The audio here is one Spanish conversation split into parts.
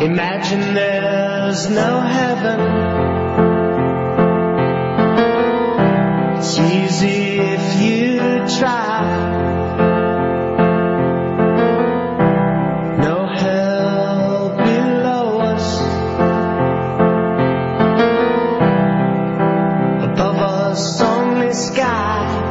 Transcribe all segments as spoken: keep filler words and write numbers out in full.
Imagine there's no heaven. It's easy if you try. No hell below us. Above us only sky.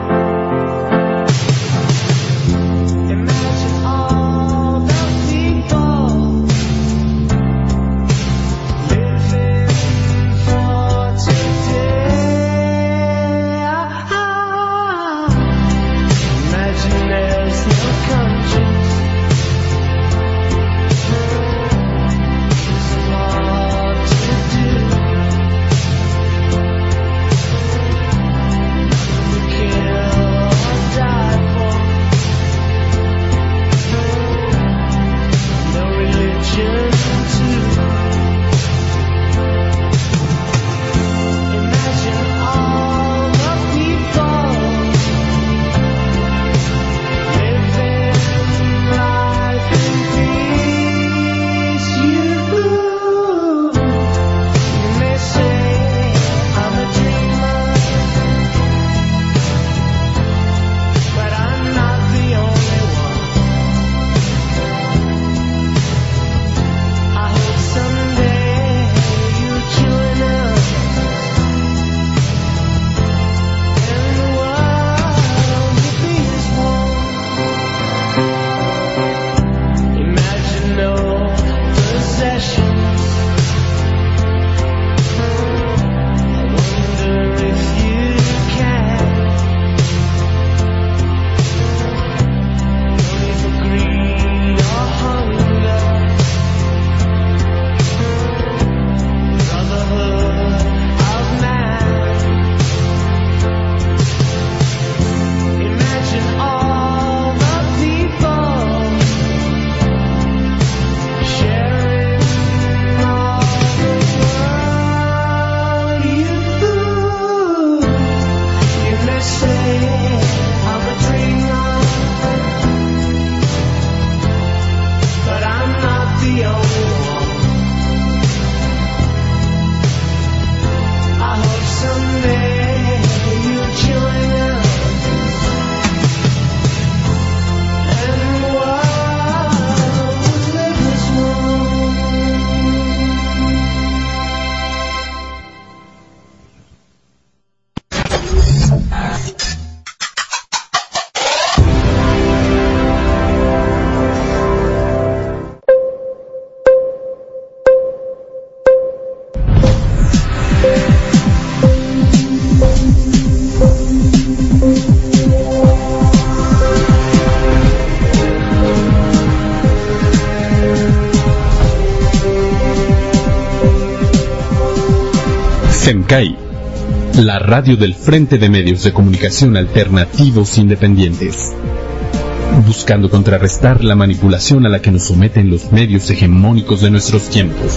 FEMCAI, la radio del Frente de Medios de Comunicación Alternativos Independientes, buscando contrarrestar la manipulación a la que nos someten los medios hegemónicos de nuestros tiempos.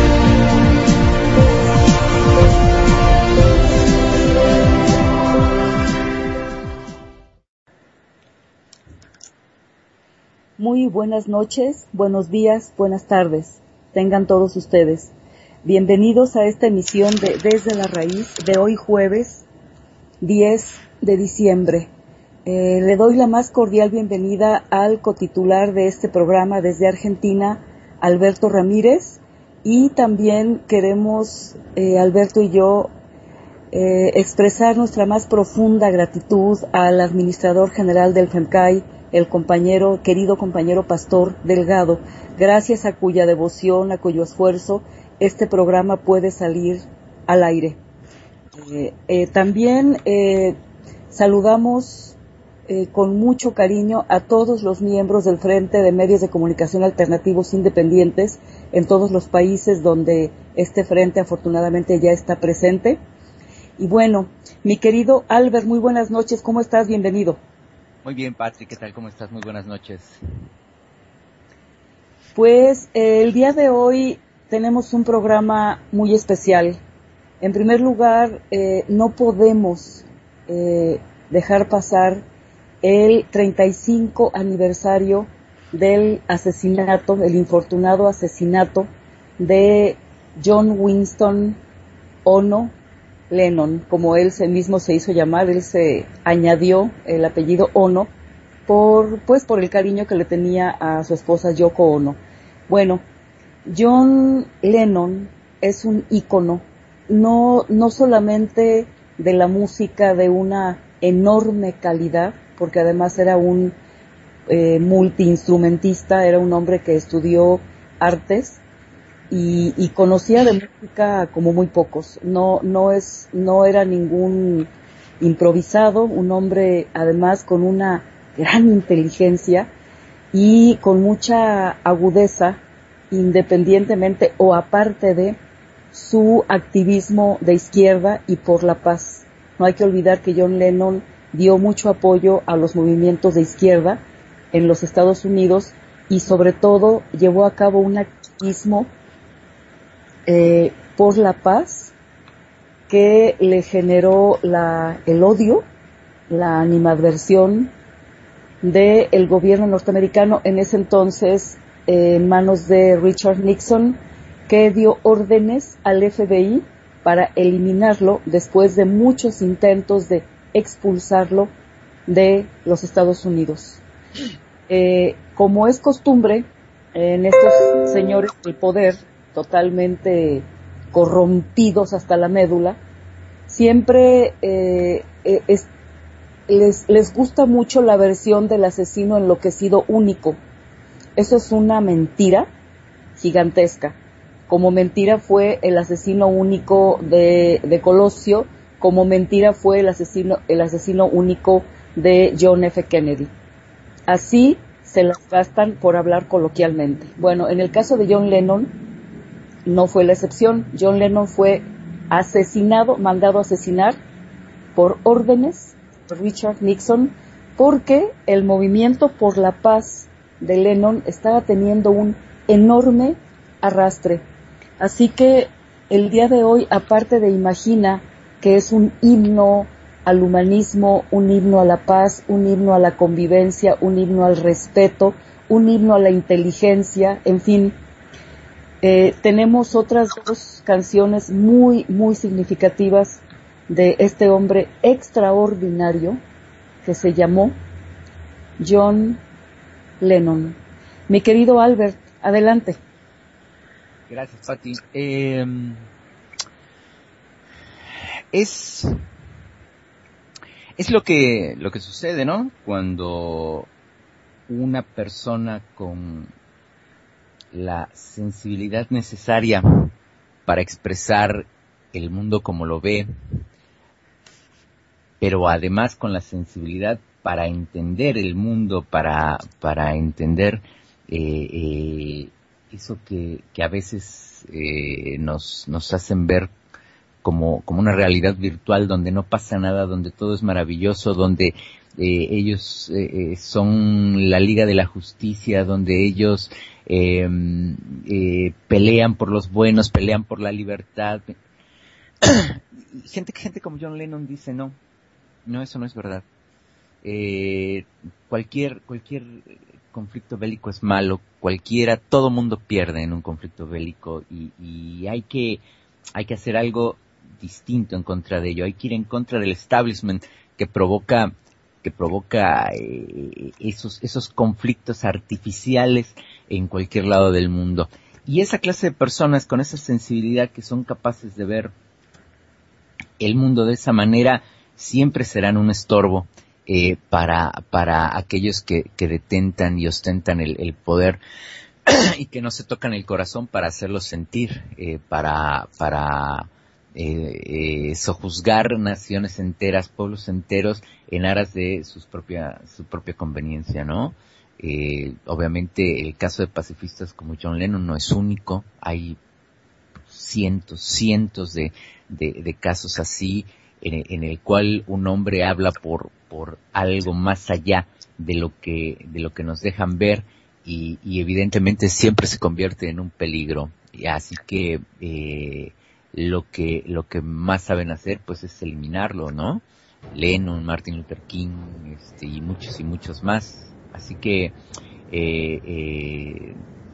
Muy buenas noches, buenos días, buenas tardes, tengan todos ustedes. Bienvenidos a esta emisión de Desde la Raíz de hoy jueves diez de diciembre. Eh, le doy la más cordial bienvenida al cotitular de este programa desde Argentina, Alberto Ramírez, y también queremos, eh, Alberto y yo, eh, expresar nuestra más profunda gratitud al administrador general del FEMCAI, el compañero, querido compañero Pastor Delgado, gracias a cuya devoción, a cuyo esfuerzo, este programa puede salir al aire. Eh, eh, también eh, saludamos eh, con mucho cariño a todos los miembros del Frente de Medios de Comunicación Alternativos Independientes en todos los países donde este frente afortunadamente ya está presente. Y bueno, mi querido Albert, muy buenas noches, ¿cómo estás? Bienvenido. Muy bien, Patrick, ¿qué tal? ¿Cómo estás? Muy buenas noches. Pues eh, el día de hoy tenemos un programa muy especial. En primer lugar, eh, no podemos eh, dejar pasar el treinta y cinco aniversario del asesinato, el infortunado asesinato de John Winston Ono Lennon, como él se mismo se hizo llamar. Él se añadió el apellido Ono por, pues, por el cariño que le tenía a su esposa Yoko Ono. Bueno, John Lennon es un ícono, no, no solamente de la música de una enorme calidad, porque además era un eh, multiinstrumentista, era un hombre que estudió artes y, y conocía de música como muy pocos. No, no es, no era ningún improvisado, un hombre además con una gran inteligencia y con mucha agudeza, independientemente o aparte de su activismo de izquierda y por la paz. No hay que olvidar que John Lennon dio mucho apoyo a los movimientos de izquierda en los Estados Unidos y sobre todo llevó a cabo un activismo eh, por la paz que le generó la, el odio, la animadversión del gobierno norteamericano en ese entonces, eh, en manos de Richard Nixon, que dio órdenes al F B I para eliminarlo después de muchos intentos de expulsarlo de los Estados Unidos. Eh, como es costumbre en estos señores del poder, totalmente corrompidos hasta la médula, siempre eh, es, les, les gusta mucho la versión del asesino enloquecido único. Eso es una mentira gigantesca. Como mentira fue el asesino único de, de Colosio, como mentira fue el asesino, el asesino único de John F. Kennedy. Así se las gastan por hablar coloquialmente. Bueno, en el caso de John Lennon no fue la excepción. John Lennon fue asesinado, mandado a asesinar por órdenes de Richard Nixon, porque el movimiento por la paz de Lennon estaba teniendo un enorme arrastre. Así que el día de hoy, aparte de Imagina, que es un himno al humanismo, un himno a la paz, un himno a la convivencia, un himno al respeto, un himno a la inteligencia, en fin, eh, tenemos otras dos canciones muy, muy significativas de este hombre extraordinario que se llamó John Lennon. Mi querido Albert, adelante. Gracias, Pati. Eh, es es lo que lo que sucede, ¿no? Cuando una persona con la sensibilidad necesaria para expresar el mundo como lo ve, pero además con la sensibilidad para entender el mundo, para para entender eh, eh, eso que, que a veces eh, nos, nos hacen ver como, como una realidad virtual donde no pasa nada, donde todo es maravilloso, donde eh, ellos eh, son la Liga de la Justicia, donde ellos eh, eh, pelean por los buenos, pelean por la libertad. gente, gente como John Lennon dice, no, no, eso no es verdad. Eh, cualquier, cualquier conflicto bélico es malo, cualquiera, todo mundo pierde en un conflicto bélico y, y hay que, hay que hacer algo distinto en contra de ello, hay que ir en contra del establishment que provoca, que provoca eh, esos, esos conflictos artificiales en cualquier lado del mundo. Y esa clase de personas con esa sensibilidad que son capaces de ver el mundo de esa manera siempre serán un estorbo Eh, para para aquellos que, que detentan y ostentan el, el poder y que no se tocan el corazón para hacerlo sentir, eh, para para eh, eh, sojuzgar naciones enteras, pueblos enteros en aras de sus propia su propia conveniencia, ¿no? Eh, obviamente el caso de pacifistas como John Lennon no es único, hay cientos, cientos de de, de casos así. En, en el cual un hombre habla por por algo más allá de lo que de lo que nos dejan ver y, y evidentemente siempre se convierte en un peligro. Y así que eh, lo que lo que más saben hacer pues es eliminarlo, ¿no? Lennon, Martin Luther King, este, y muchos y muchos más. Así que eh, eh,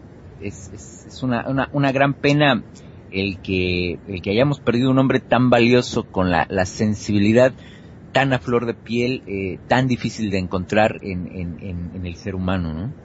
es, es, es una, una, una gran pena el que, el que hayamos perdido un hombre tan valioso con la, la sensibilidad tan a flor de piel, eh, tan difícil de encontrar en, en, en, en el ser humano, ¿no?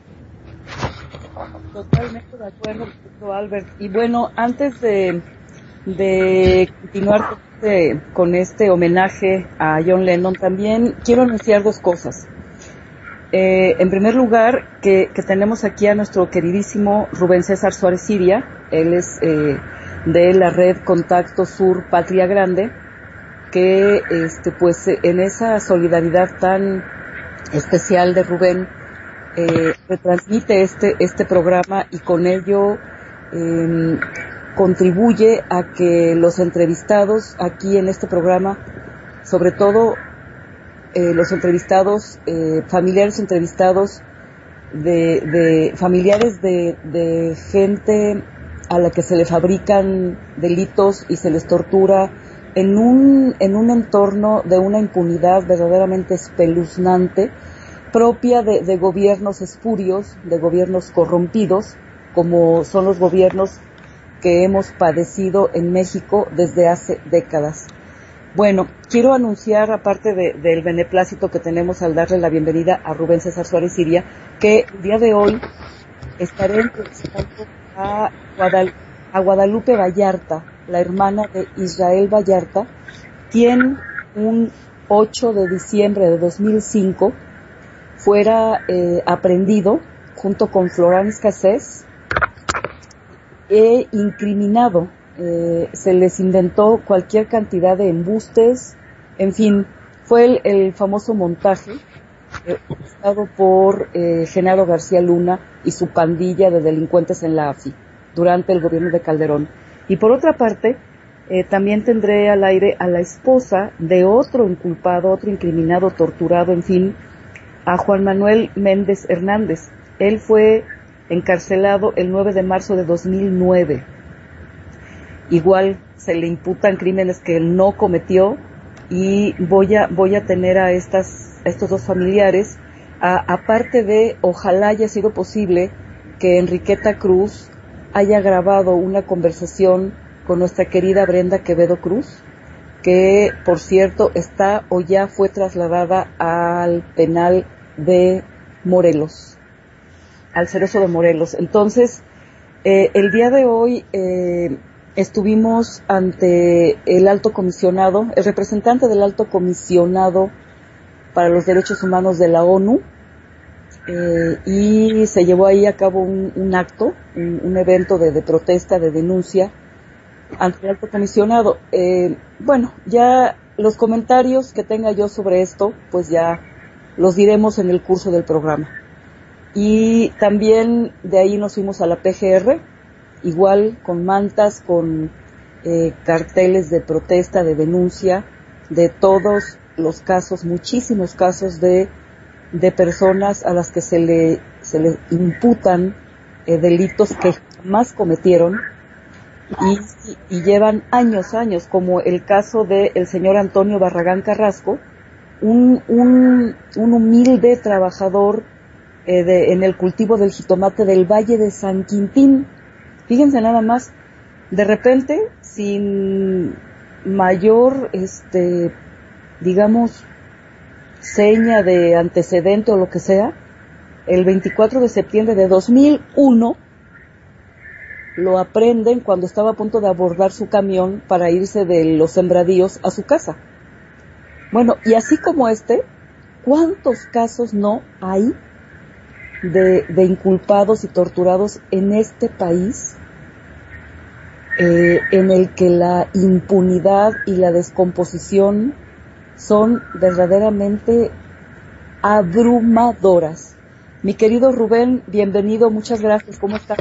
Totalmente de acuerdo, doctor Albert. Y bueno, antes de, de continuar con este, con este homenaje a John Lennon, también quiero anunciar dos cosas. Eh, en primer lugar, que, que tenemos aquí a nuestro queridísimo Rubén César Suárez Siria. Él es eh, de la red Contacto Sur Patria Grande, que este pues en esa solidaridad tan especial de Rubén eh, retransmite este este programa y con ello eh, contribuye a que los entrevistados aquí en este programa, sobre todo eh, los entrevistados, eh, familiares entrevistados de, de familiares de, de gente a la que se le fabrican delitos y se les tortura en un en un entorno de una impunidad verdaderamente espeluznante, propia de, de gobiernos espurios, de gobiernos corrompidos, como son los gobiernos que hemos padecido en México desde hace décadas. Bueno, quiero anunciar, aparte de, del beneplácito que tenemos al darle la bienvenida a Rubén César Suárez Siria, que el día de hoy estaré entrevistando a, Guadal- a Guadalupe Vallarta, la hermana de Israel Vallarta, quien un ocho de diciembre de dos mil cinco fuera eh, aprendido junto con Florence Cassés e incriminado. Eh, se les inventó cualquier cantidad de embustes, en fin, fue el, el famoso montaje eh, orquestado por eh, Genaro García Luna y su pandilla de delincuentes en la A F I durante el gobierno de Calderón. Y por otra parte, eh, también tendré al aire a la esposa de otro inculpado, otro incriminado, torturado, en fin, a Juan Manuel Méndez Hernández. Él fue encarcelado el nueve de marzo de dos mil nueve. Igual se le imputan crímenes que él no cometió y voy a voy a tener a estas a estos dos familiares, a, aparte de, ojalá haya sido posible que Enriqueta Cruz haya grabado una conversación con nuestra querida Brenda Quevedo Cruz, que por cierto está o ya fue trasladada al penal de Morelos, al Cerezo de Morelos. Entonces, eh, el día de hoy eh, estuvimos ante el alto comisionado, el representante del alto comisionado para los derechos humanos de la ONU, eh, y se llevó ahí a cabo un, un acto, un, un evento de, de protesta, de denuncia ante el alto comisionado. Eh, bueno, ya los comentarios que tenga yo sobre esto, pues ya los diremos en el curso del programa. Y también de ahí nos fuimos a la P G R, igual con mantas, con eh, carteles de protesta, de denuncia, de todos los casos, muchísimos casos de, de personas a las que se le, se le imputan eh, delitos que jamás cometieron. Y, y llevan años, años, como el caso del señor Antonio Barragán Carrasco, un, un, un humilde trabajador eh, de, en el cultivo del jitomate del Valle de San Quintín. Fíjense nada más, de repente, sin mayor, este, digamos, seña de antecedente o lo que sea, el veinticuatro de septiembre de dos mil uno, lo aprenden cuando estaba a punto de abordar su camión para irse de los sembradíos a su casa. Bueno, y así como este, ¿cuántos casos no hay de, de inculpados y torturados en este país, eh, en el que la impunidad y la descomposición son verdaderamente abrumadoras? Mi querido Rubén, bienvenido, muchas gracias, ¿cómo estás?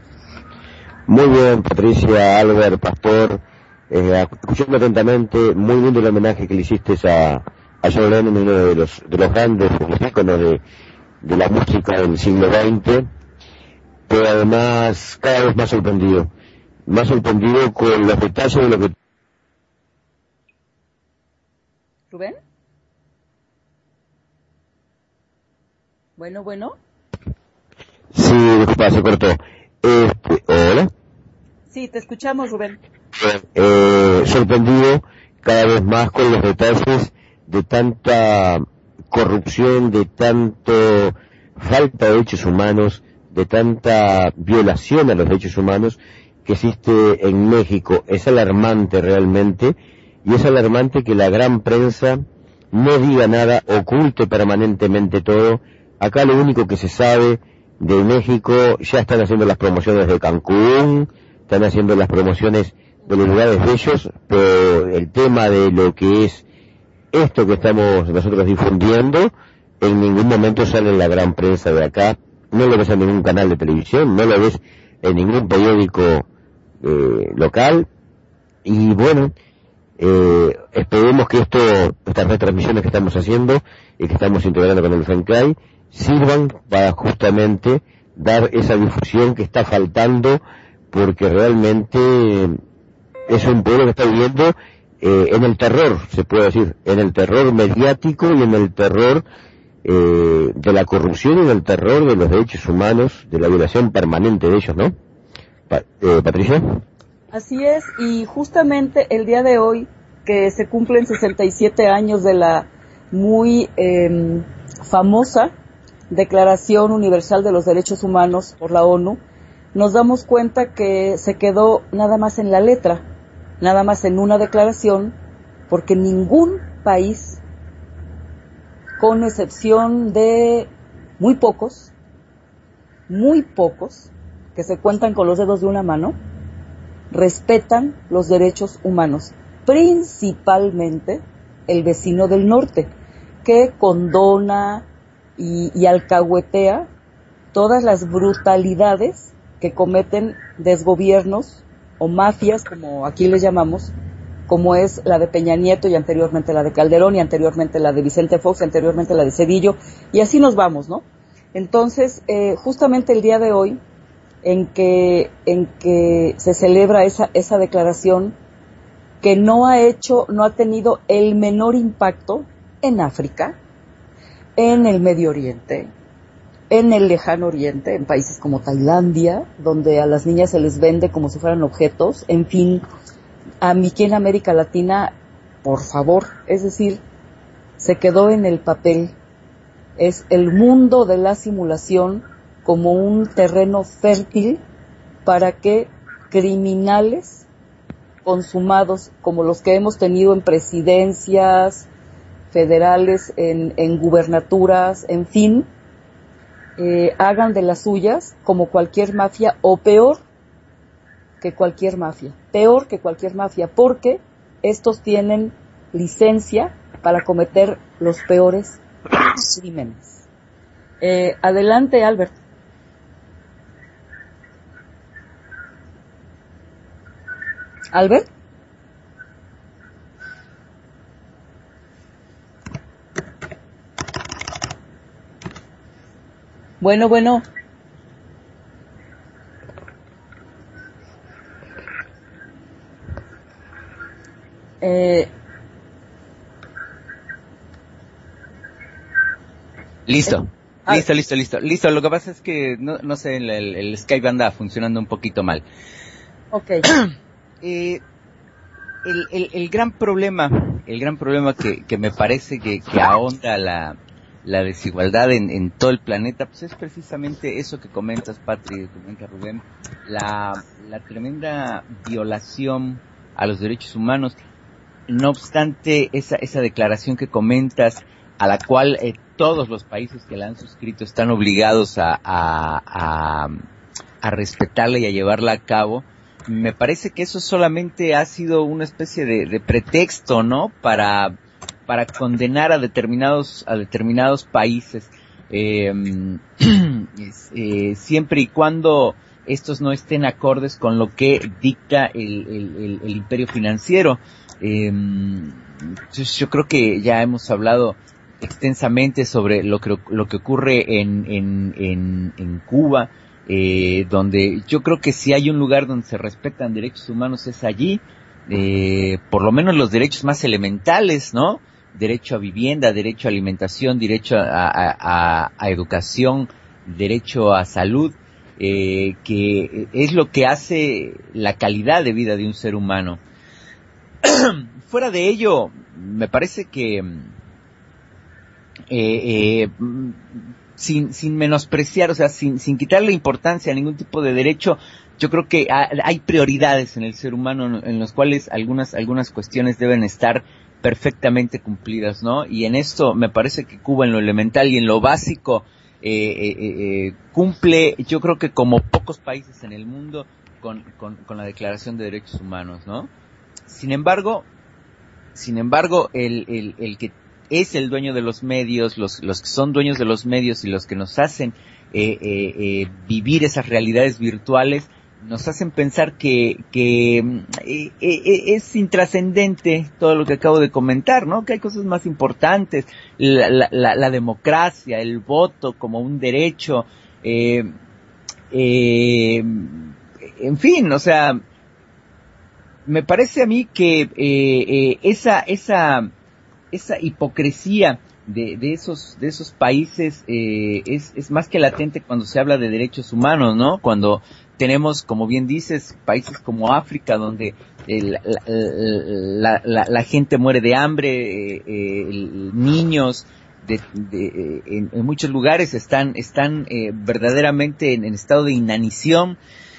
Muy bien, Patricia, Albert, Pastor, eh, escuchando atentamente, muy lindo el homenaje que le hiciste a, a John Lennon, uno de los, de los grandes íconos de, de la música del siglo veinte, pero además cada vez más sorprendido, más sorprendido con los detalles de lo que... ¿Rubén? Bueno, bueno. Sí, disculpa, se cortó. Este, hola. Sí, te escuchamos, Rubén. Eh, sorprendido cada vez más con los detalles de tanta corrupción, de tanto falta de derechos humanos, de tanta violación a los derechos humanos que existe en México. Es alarmante realmente, y es alarmante que la gran prensa no diga nada, oculte permanentemente todo. Acá lo único que se sabe de México, ya están haciendo las promociones de Cancún, están haciendo las promociones de los lugares bellos, pero el tema de lo que es esto que estamos nosotros difundiendo, en ningún momento sale en la gran prensa de acá, no lo ves en ningún canal de televisión, no lo ves en ningún periódico eh, local, y bueno, eh, esperemos que esto, estas retransmisiones que estamos haciendo y que estamos integrando con el FENCAI, sirvan para justamente dar esa difusión que está faltando, porque realmente es un pueblo que está viviendo eh, en el terror, se puede decir, en el terror mediático y en el terror eh, de la corrupción y en el terror de los derechos humanos, de la violación permanente de ellos, ¿no? Pa- eh, Patricia. Así es, y justamente el día de hoy, que se cumplen sesenta y siete años de la muy eh, famosa Declaración Universal de los Derechos Humanos por la ONU, nos damos cuenta que se quedó nada más en la letra, nada más en una declaración, porque ningún país, con excepción de muy pocos, muy pocos, que se cuentan con los dedos de una mano, respetan los derechos humanos, principalmente el vecino del norte, que condona y, y alcahuetea todas las brutalidades que cometen desgobiernos o mafias, como aquí les llamamos, como es la de Peña Nieto y anteriormente la de Calderón y anteriormente la de Vicente Fox y anteriormente la de Cedillo, y así nos vamos, ¿no? Entonces, eh, justamente el día de hoy, en que en que se celebra esa esa declaración, que no ha hecho, no ha tenido el menor impacto en África, en el Medio Oriente, en el Lejano Oriente, en países como Tailandia, donde a las niñas se les vende como si fueran objetos, en fin, a mí aquí en América Latina, por favor, es decir, se quedó en el papel. Es el mundo de la simulación como un terreno fértil para que criminales consumados como los que hemos tenido en presidencias federales, en, en gubernaturas, en fin, eh, hagan de las suyas como cualquier mafia, o peor que cualquier mafia, peor que cualquier mafia, porque estos tienen licencia para cometer los peores crímenes. Eh, adelante, Albert. Albert. Bueno, bueno. Eh, Listo. Eh, ah. Listo, listo, listo. Listo, lo que pasa es que, no, no sé, el, el, el Skype anda funcionando un poquito mal. ok. eh, el, el, el gran problema, el gran problema que, que me parece que, que ahonda la, la desigualdad en, en todo el planeta, pues es precisamente eso que comentas, Patri, que comenta Rubén, la, la tremenda violación a los derechos humanos. No obstante, esa, esa declaración que comentas, a la cual eh, todos los países que la han suscrito están obligados a, a, a, a respetarla y a llevarla a cabo, me parece que eso solamente ha sido una especie de, de pretexto, ¿no? Para, para condenar a determinados, a determinados países, eh, eh, siempre y cuando estos no estén acordes con lo que dicta el, el, el, el imperio financiero. Eh, yo creo que ya hemos hablado extensamente sobre lo que lo que ocurre en en en, en Cuba, eh, donde yo creo que si hay un lugar donde se respetan derechos humanos es allí, eh, por lo menos los derechos más elementales, ¿no? Derecho a vivienda, derecho a alimentación, derecho a, a, a, a educación, derecho a salud. eh, que es lo que hace la calidad de vida de un ser humano. Fuera de ello, me parece que eh, eh, sin, sin menospreciar, o sea, sin, sin quitarle importancia a ningún tipo de derecho, yo creo que hay prioridades en el ser humano en los cuales algunas, algunas cuestiones deben estar perfectamente cumplidas, ¿no? Y en esto me parece que Cuba en lo elemental y en lo básico eh, eh, eh, cumple, yo creo que como pocos países en el mundo, con, con, con la Declaración de Derechos Humanos, ¿no? Sin embargo, sin embargo, el, el, el que es el dueño de los medios, los, los que son dueños de los medios y los que nos hacen eh, eh, eh, vivir esas realidades virtuales, nos hacen pensar que, que eh, eh, es intrascendente todo lo que acabo de comentar, ¿no? Que hay cosas más importantes, la, la, la, la democracia, el voto como un derecho, eh, eh, en fin, o sea, me parece a mí que eh, eh, esa, esa, esa hipocresía de, de esos, de esos países eh, es, es más que latente cuando se habla de derechos humanos, ¿no? Cuando tenemos, como bien dices, países como África, donde eh, la, la, la, la gente muere de hambre, eh, eh, niños de, de, en, en muchos lugares están, están eh, verdaderamente en, en estado de inanición,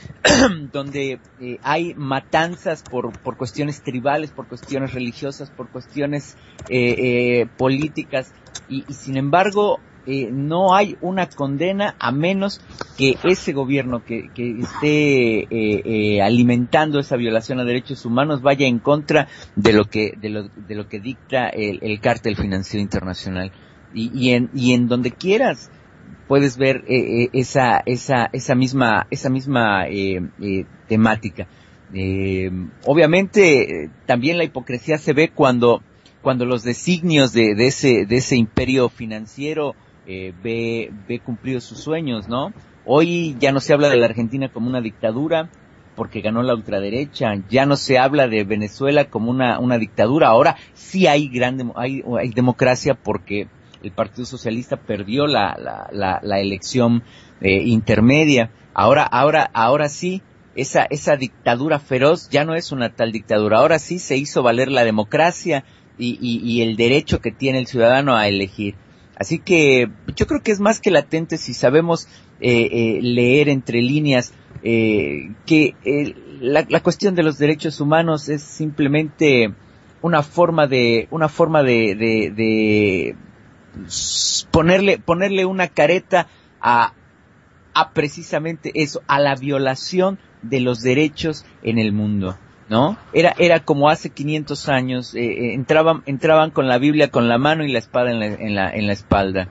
donde eh, hay matanzas por, por cuestiones tribales, por cuestiones religiosas, por cuestiones eh, eh, políticas, y, y sin embargo eh, no hay una condena a menos que ese gobierno que, que esté eh, eh, alimentando esa violación a derechos humanos vaya en contra de lo que de lo, de lo que dicta el, el cártel financiero internacional. Y, y en y en donde quieras puedes ver eh, eh, esa esa esa misma esa misma eh, eh, temática. Eh, obviamente eh, también la hipocresía se ve cuando cuando los designios de, de ese de ese imperio financiero eh, ve ve cumplidos sus sueños, ¿no? Hoy ya no se habla de la Argentina como una dictadura porque ganó la ultraderecha, ya no se habla de Venezuela como una una dictadura. Ahora sí hay gran hay hay democracia porque el Partido Socialista perdió la, la, la, la elección eh, intermedia. Ahora, ahora, ahora sí, esa, esa dictadura feroz ya no es una tal dictadura. Ahora sí se hizo valer la democracia y, y, y el derecho que tiene el ciudadano a elegir. Así que yo creo que es más que latente si sabemos eh, eh, leer entre líneas eh, que eh, la, la cuestión de los derechos humanos es simplemente una forma de, una forma de, de, de ponerle ponerle una careta a a precisamente eso, a la violación de los derechos en el mundo, ¿no? Era era como hace quinientos años, eh, entraban entraban con la Biblia con la mano y la espada en la en la, en la espalda.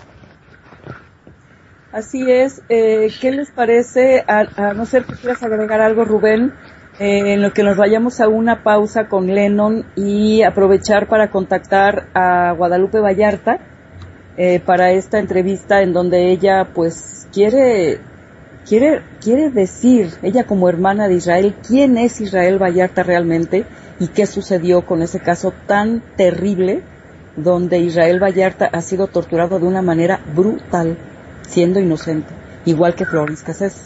Así es. Eh, ¿qué les parece? A, a no ser que quieras agregar algo, Rubén, eh, en lo que nos vayamos a una pausa con Lennon y aprovechar para contactar a Guadalupe Vallarta eh, para esta entrevista en donde ella pues quiere quiere quiere decir, ella como hermana de Israel, quién es Israel Vallarta realmente y qué sucedió con ese caso tan terrible donde Israel Vallarta ha sido torturado de una manera brutal, siendo inocente, igual que Floris Cassés.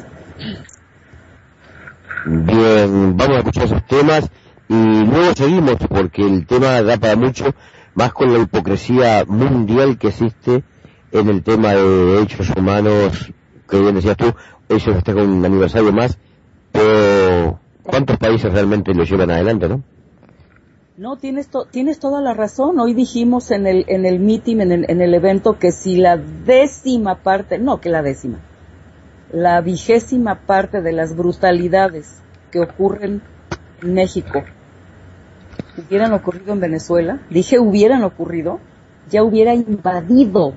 Bien, vamos a escuchar esos temas y luego seguimos porque el tema da para mucho, más con la hipocresía mundial que existe en el tema de derechos humanos, que bien decías tú, hoy se festeja un aniversario más, pero ¿cuántos países realmente lo llevan adelante, no? No, tienes to- tienes toda la razón. Hoy dijimos en el en el meeting, en el, en el evento, que si la décima parte, no, que la décima, la vigésima parte de las brutalidades que ocurren en México hubieran ocurrido en Venezuela, dije hubieran ocurrido, ya hubiera invadido,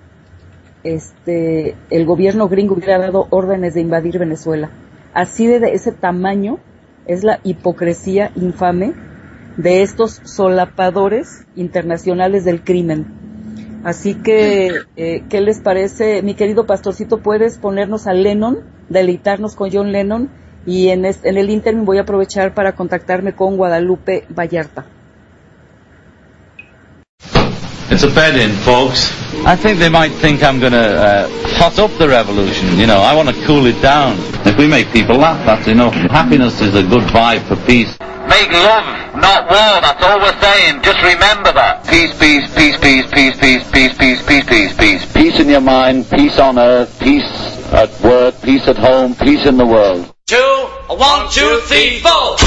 este, el gobierno gringo hubiera dado órdenes de invadir Venezuela. Así de, de ese tamaño es la hipocresía infame de estos solapadores internacionales del crimen. Así que, eh, ¿qué les parece? Mi querido pastorcito, ¿puedes ponernos a Lennon, deleitarnos con John Lennon? Y en, este, en el ínterin voy a aprovechar para contactarme con Guadalupe Vallarta. It's a bed-in, folks. I think they might think I'm going to uh, hot up the revolution. You know, I want to cool it down. If we make people laugh, that's enough. Happiness is a good vibe for peace. Make love, not war. That's all we're saying. Just remember that. Peace, peace, peace, peace, peace, peace, peace, peace, peace, peace, peace. Peace in your mind, peace on earth, peace at work, peace at home, peace in the world. Two, one, two, three, four.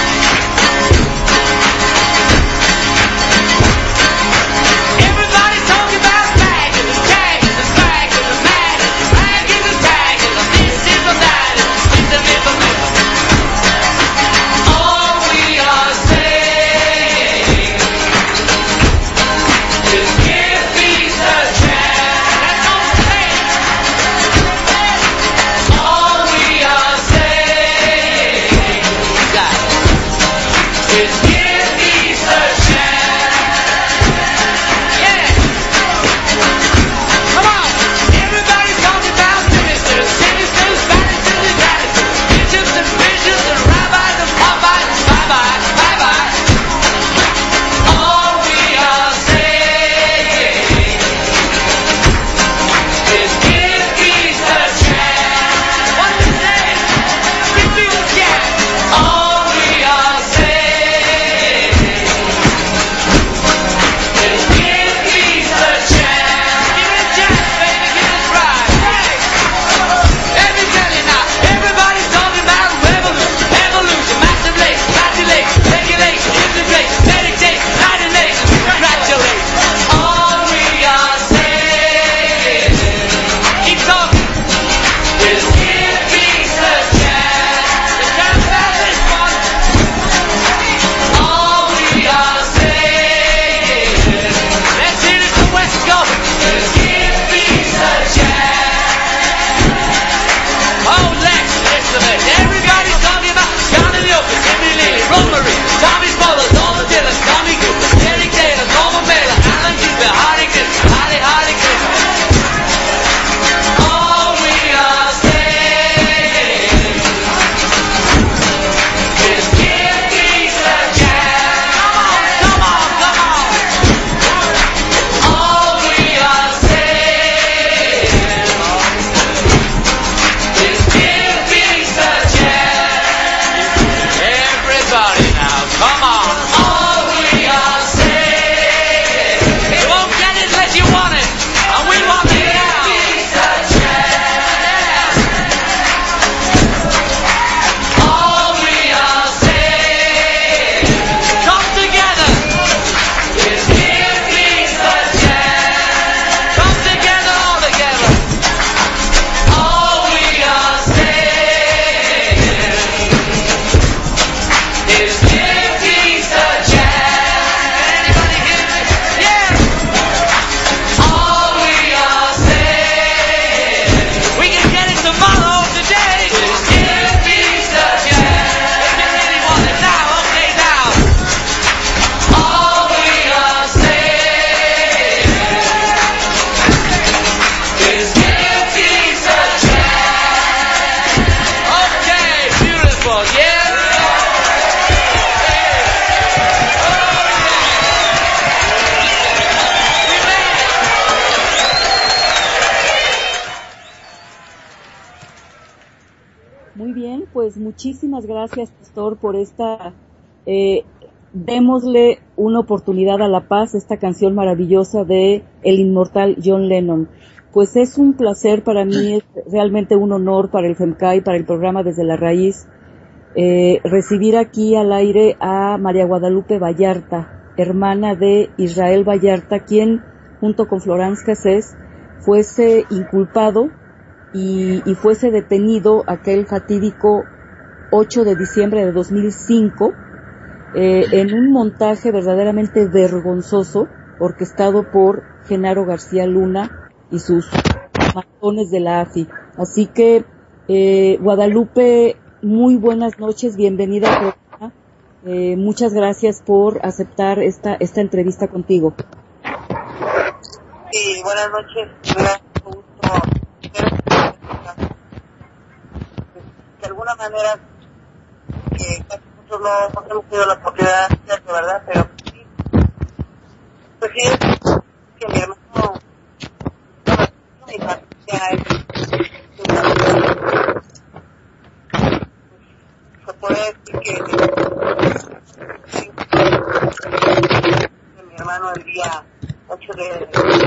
Muchísimas gracias, Pastor, por esta, eh, démosle una oportunidad a la paz, esta canción maravillosa de el inmortal John Lennon. Pues es un placer para mí, es realmente un honor para el FEMCAI, para el programa Desde la Raíz, eh, recibir aquí al aire a María Guadalupe Vallarta, hermana de Israel Vallarta, quien, junto con Florence Cassés, fuese inculpado y, y fuese detenido aquel fatídico ocho de diciembre de dos mil cinco, eh, en un montaje verdaderamente vergonzoso, orquestado por Genaro García Luna y sus matones de la A F I. Así que, eh, Guadalupe, muy buenas noches, bienvenida al programa. Eh, muchas gracias por aceptar esta, esta entrevista contigo. Sí, buenas noches, gracias, gusto. De alguna manera, que casi muchos no, no hemos tenido la oportunidad de hacerlo, ¿verdad? Pero sí, pues sí, es que mi hermano mi hermano el día ocho de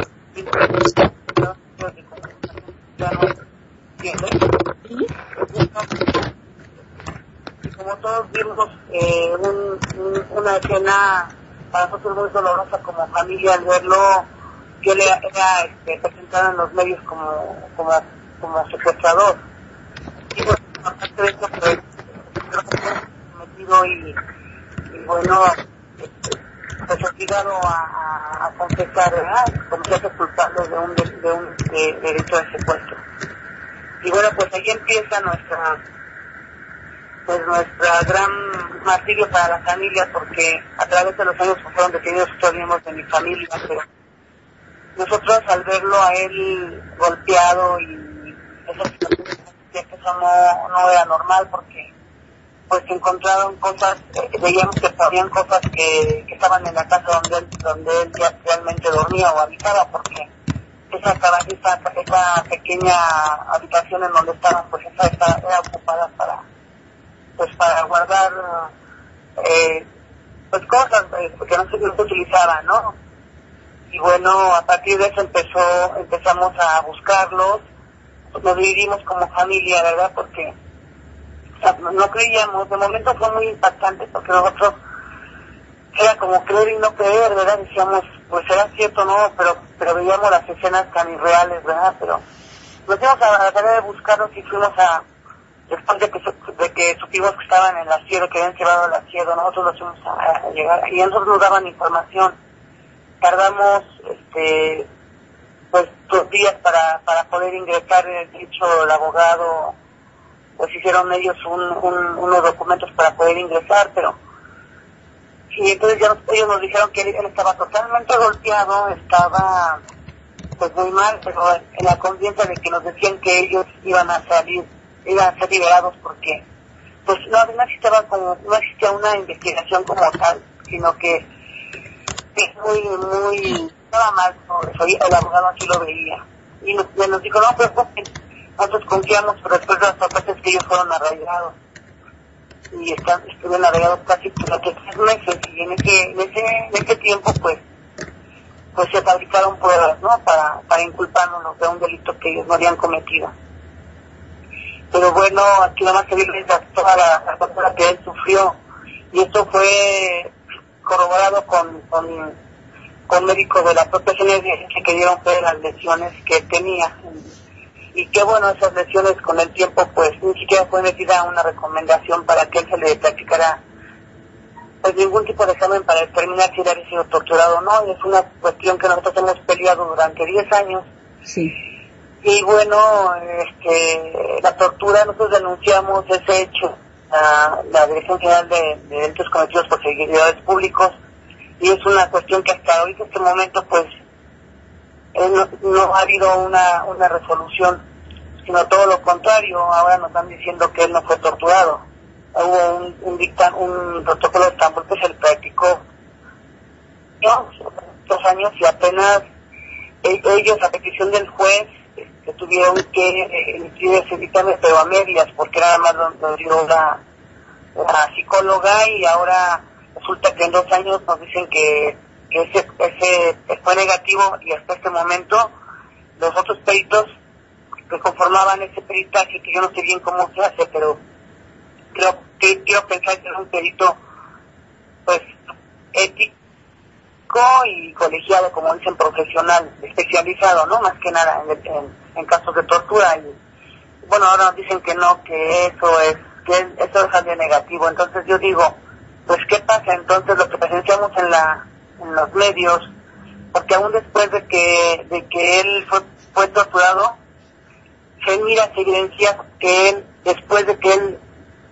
y como todos vimos eh, un, un, una escena para nosotros muy dolorosa como familia al verlo, que él era, era este, presentado en los medios como como como secuestrador. Y bueno, aparte de eso, pues creo que fue metido y, y bueno, pues obligado a, a, a confesar, ¿verdad? Como se hace culpable de un, de, de un de, de delito de secuestro. Y bueno, pues ahí empieza nuestra pues nuestra gran martirio para la familia, porque a través de los años fueron detenidos otros miembros de mi familia, pero nosotros al verlo a él golpeado y esa situación, que eso no, no era normal, porque pues encontraron cosas, eh, veíamos que habían cosas que, que estaban en la casa donde él, donde él ya realmente dormía o habitaba, porque esa, esa, esa pequeña habitación en donde estaban, pues esa, esa era ocupada para pues para guardar eh, pues cosas eh, que no se, no se utilizaban, ¿no? Y bueno, a partir de eso empezó, empezamos a buscarlos, nos dividimos como familia, ¿verdad? Porque o sea, no creíamos, de momento fue muy impactante, porque nosotros era como creer y no creer, ¿verdad? Decíamos, pues era cierto, ¿no? Pero pero veíamos las escenas tan irreales, ¿verdad? Pero nos fuimos a la tarea de buscarlos y fuimos a, después de que, de que supimos que estaban en la sierra, que habían llevado la sierra, nosotros los fuimos a, a llegar, y nosotros nos daban información. Tardamos, este, pues, dos días para, para poder ingresar. De hecho, el abogado, pues, hicieron ellos un, un, unos documentos para poder ingresar, pero, y entonces ya nos, ellos nos dijeron que él, él estaba totalmente golpeado, estaba, pues, muy mal, pero en la conciencia de que nos decían que ellos iban a salir, iban a ser liberados porque, pues, no, no existía como, no existía una investigación como tal, sino que es muy, muy, nada más, ¿no? El abogado aquí lo veía. Y nos, nos dijo, no, pero pues, nosotros confiamos, pero después de las sorpresas que ellos fueron arraigados. Y están, estuvieron arraigados casi durante tres meses, y en ese, en ese, en ese tiempo, pues, pues se fabricaron pruebas, ¿no? Para, para inculparnos de un delito que ellos no habían cometido. Pero bueno, aquí nada más que vivir toda la, la tortura que él sufrió, y esto fue corroborado con, con, con médicos de la propia C N D que dieron fe de las lesiones que tenía. Y que bueno, esas lesiones con el tiempo pues ni siquiera fue metida una recomendación para que él se le practicara pues ningún tipo de examen para determinar si él había sido torturado o no. Y es una cuestión que nosotros hemos peleado durante diez años. Sí. Y bueno, este, la tortura, nosotros denunciamos ese hecho, la, la Dirección General de, de Delitos Cometidos por Servidores Públicos, y es una cuestión que hasta ahorita, este momento, pues, eh, no, no ha habido una, una resolución, sino todo lo contrario. Ahora nos están diciendo que él no fue torturado. Hubo un, un, dictan, un protocolo de Estambul que se le practicó ¿no? dos años y apenas eh, ellos, a petición del juez, que tuvieron que emitir ese dictamen, pero a medias, porque nada más lo, lo dio la, la psicóloga, y ahora resulta que en dos años nos dicen que, que ese, ese fue negativo, y hasta este momento los otros peritos que conformaban ese peritaje, que yo no sé bien cómo se hace, pero creo que quiero pensar que era un perito pues ético y colegiado, como dicen, profesional, especializado, ¿no? Más que nada en, en, en casos de tortura. Y bueno, ahora nos dicen que no, que eso es, que eso es algo negativo. Entonces yo digo, pues ¿qué pasa entonces lo que presenciamos en la, en los medios? Porque aún después de que, de que él fue, fue torturado, se mira, se evidencia que él, después de que él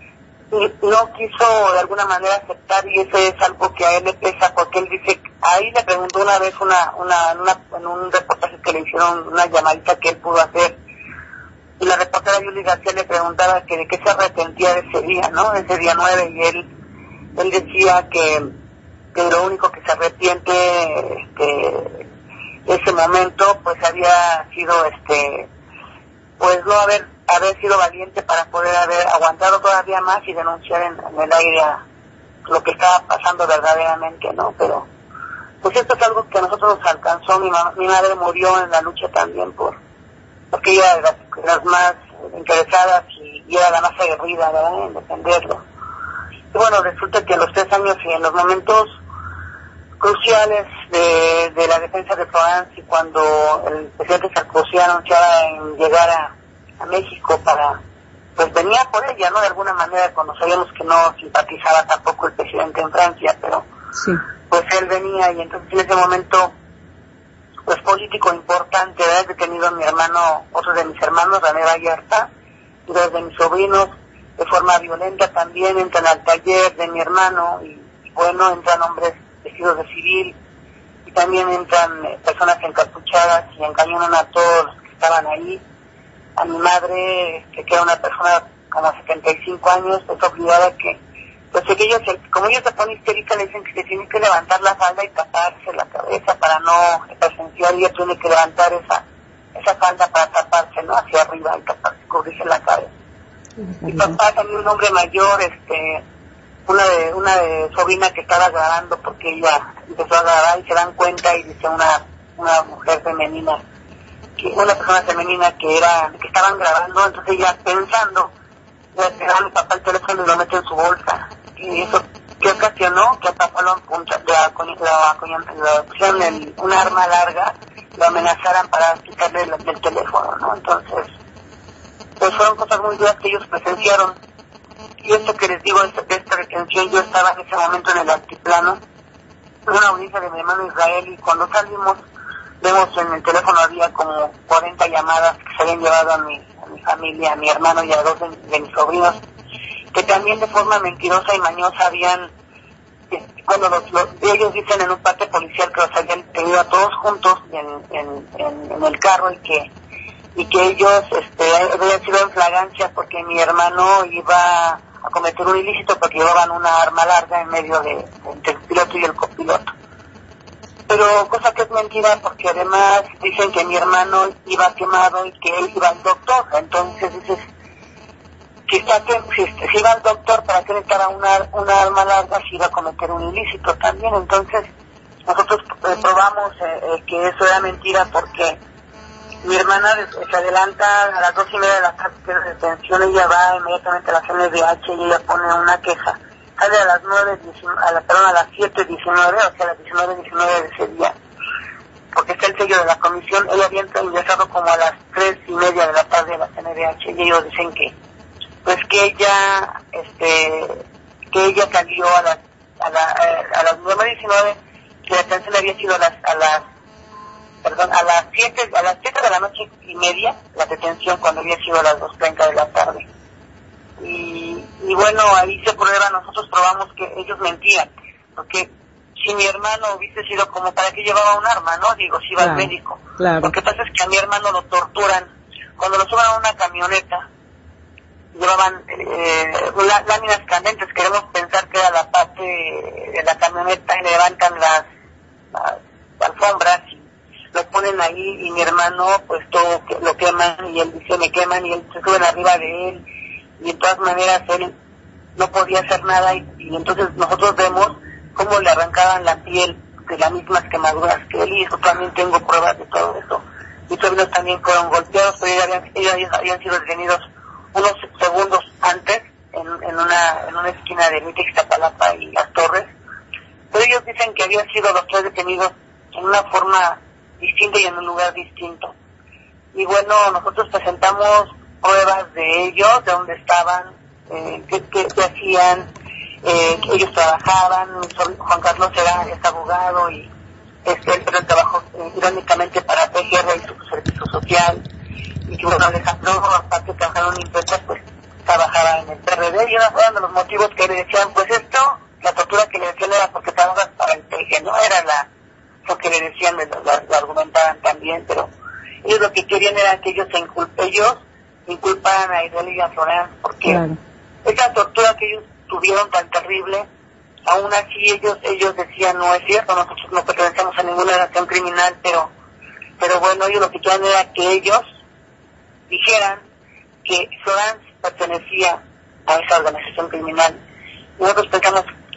no quiso de alguna manera aceptar, y eso es algo que a él le pesa, porque él dice, ahí le preguntó una vez una, una, una en un reportaje que le hicieron, una llamadita que él pudo hacer, y la reportera Yuli García le preguntaba que de qué se arrepentía de ese día, ¿no? De ese día nueve, y él, él decía que, que lo único que se arrepiente, este, ese momento, pues había sido, este, pues no haber haber sido valiente para poder haber aguantado todavía más y denunciar en, en el aire a, lo que estaba pasando verdaderamente, ¿no? Pero pues esto es algo que a nosotros nos alcanzó. Mi, ma- mi madre murió en la lucha también por porque ella era de las, de las más interesadas y, y era la más aguerrida, ¿verdad?, en defenderlo. Y bueno, resulta que a los tres años y en los momentos cruciales de, de la defensa de Florence, y cuando el presidente Sarkozy anunciaba en llegar a, a México para, pues venía por ella, ¿no?, de alguna manera, cuando sabíamos que no simpatizaba tampoco el presidente en Francia, pero Sí. pues él venía, y entonces en ese momento, pues político importante, ¿verdad?, detenido a mi hermano, otro de mis hermanos, René Vallarta, y dos de mis sobrinos, de forma violenta también, entran al taller de mi hermano, y, y bueno, entran hombres vestidos de civil, y también entran eh, personas encapuchadas y encañonan a todos los que estaban ahí. A mi madre, que era una persona como setenta y cinco años, es obligada que, pues que ella, se, como ella se pone histérica, le dicen que se tiene que levantar la falda y taparse la cabeza para no presenciar, y ella tiene que levantar esa esa falda para taparse, ¿no?, hacia arriba y taparse, cubrirse la cabeza. Mi papá, también un hombre mayor, este, una de una de sobrina que estaba grabando, porque ella empezó a grabar y se dan cuenta, y dice una una mujer femenina, que una persona femenina que era que estaban grabando, entonces ella pensando, le da a mi papá el teléfono y lo mete en su bolsa, y eso que ocasionó que a papá lo apunta, le pusieron el, un arma larga, lo amenazaran para quitarle el, el teléfono, ¿no? Entonces, pues fueron cosas muy duras que ellos presenciaron. Y esto que les digo, esta, esta detención, yo estaba en ese momento en el altiplano, en una audiencia de mi hermano Israel, y cuando salimos, vemos en el teléfono había como cuarenta llamadas que se habían llevado a mi, a mi familia, a mi hermano y a dos de, de mis sobrinos, que también de forma mentirosa y mañosa habían, bueno, los, los, ellos dicen en un parte policial que los habían tenido a todos juntos en, en, en, en el carro, y que y que ellos este, habían sido en flagrancia porque mi hermano iba a cometer un ilícito porque llevaban una arma larga en medio de, de entre el piloto y el copiloto. Pero cosa que es mentira, porque además dicen que mi hermano iba quemado y que él iba al doctor. Entonces dices, si, está que, si, si iba al doctor, ¿para qué necesitaba una, una arma larga si iba a cometer un ilícito también? Entonces nosotros eh, probamos eh, eh, que eso era mentira, porque mi hermana se adelanta a las dos y media de la tarde de detención, ella va inmediatamente a la C N D H y ella pone una queja. Sale a las nueve, a la, perdón, a las siete diecinueve, o sea, a las diecinueve diecinueve de ese día, porque está el sello de la comisión. Ella había ingresado como a las tres y media de la tarde a la C N D H, y ellos dicen que, pues que ella, este, que ella salió a las, a la, a las nueve diecinueve, que la detención había sido a las, a las perdón, a las siete, a las siete de la noche y media, la detención, cuando había sido a las dos treinta de la tarde. Y, y bueno, ahí se prueba, nosotros probamos que ellos mentían, porque si mi hermano hubiese sido como, ¿para qué llevaba un arma, no? Digo, si iba claro, al médico. Claro. Lo que pasa es que a mi hermano lo torturan. Cuando lo suben a una camioneta, llevaban eh, láminas candentes, queremos pensar que era la parte de la camioneta, y levantan las, las alfombras y lo ponen ahí, y mi hermano pues todo lo queman, y él dice me queman, y él se suben arriba de él, y de todas maneras él no podía hacer nada, y, y entonces nosotros vemos cómo le arrancaban la piel de las mismas quemaduras que él, y eso también tengo pruebas de todo eso. Mis sobrinos también fueron golpeados, pero ellos habían, ellos habían sido detenidos unos segundos antes en, en una en una esquina de Mita, Ixtapalapa y Las Torres, pero ellos dicen que habían sido los tres detenidos en una forma distinta y en un lugar distinto. Y bueno, nosotros presentamos pruebas de ellos, de dónde estaban, eh, qué, qué, qué hacían, eh, que ellos trabajaban. Juan Carlos era es abogado, y este, él pero trabajó eh, irónicamente para P G R y su servicio social. Y que bueno, Alejandro, aparte de trabajar en una empresa, pues trabajaba en el P R D, y uno fueron de los motivos que le decían, pues esto, la tortura que le decían era porque trabajas para el P G, no era la lo que le decían, lo, lo, lo argumentaban también, pero ellos lo que querían era que ellos se inculpen, ellos inculparan a Israel y a Florence, porque claro, esa tortura que ellos tuvieron tan terrible, aún así ellos ellos decían, no es cierto, nosotros no pertenecemos a ninguna organización criminal, pero pero bueno, ellos lo que querían era que ellos dijeran que Florence pertenecía a esa organización criminal. Nosotros pensamos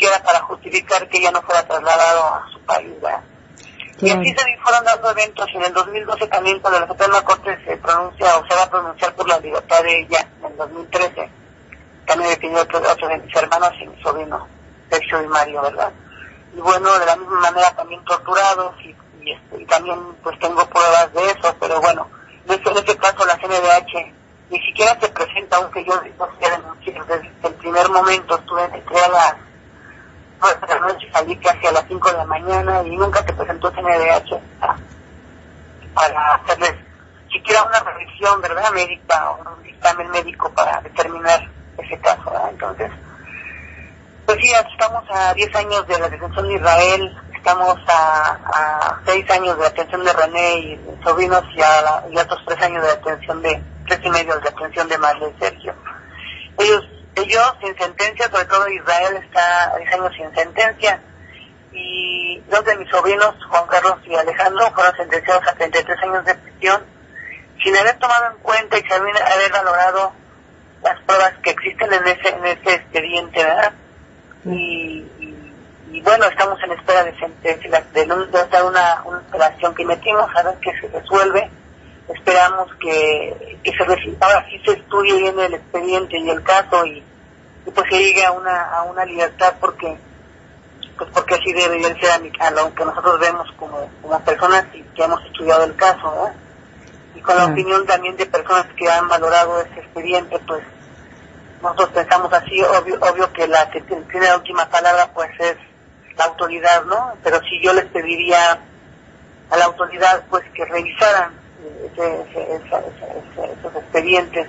siquiera para justificar que ella no fuera trasladado a su país, ¿verdad? Claro. Y así se fueron dando eventos, y en el dos mil doce también cuando la Suprema Corte se pronuncia o se va a pronunciar por la libertad de ella, en el dos mil trece, también detenió otros, otros de mis hermanos y mi sobrino, Sergio y Mario, ¿verdad? Y bueno, de la misma manera también torturados, y, y, este, y también pues tengo pruebas de eso, pero bueno, en este, en este caso la C N D H ni siquiera se presenta, aunque yo no sé denunciar, desde el primer momento estuve entré a las nueve de la noche, salí casi a las cinco de la mañana y nunca se presentó C N D H para, para hacerles siquiera una revisión, ¿verdad?, médica o un dictamen médico para determinar ese caso, ¿verdad? Entonces, pues sí, estamos a diez años de la detención de Israel, estamos a, a seis años de la detención de René y mis sobrinos, y a, la, y a otros tres años de la detención de, tres y medio de la detención de Mario y Sergio. Ellos, ellos sin sentencia, sobre todo Israel está a diez años sin sentencia, y dos de mis sobrinos, Juan Carlos y Alejandro, fueron sentenciados a treinta y tres años de prisión, sin haber tomado en cuenta y sin haber, haber valorado las pruebas que existen en ese, en ese expediente, ¿verdad? Y, y, y bueno, estamos en espera de sentencia, de, de, de una, una operación que metimos a ver qué se resuelve. Esperamos que, que se ahora sí se estudie bien el expediente y el caso, y, y pues se llegue a una a una libertad, porque pues porque así debería ser a, a lo que nosotros vemos como, como personas y que hemos estudiado el caso, ¿no? Y con la opinión también de personas que han valorado ese expediente, pues nosotros pensamos así. Obvio, obvio que la que tiene la última palabra pues es la autoridad, ¿no? Pero si yo les pediría a la autoridad pues que revisaran ese, ese, ese, ese, esos expedientes,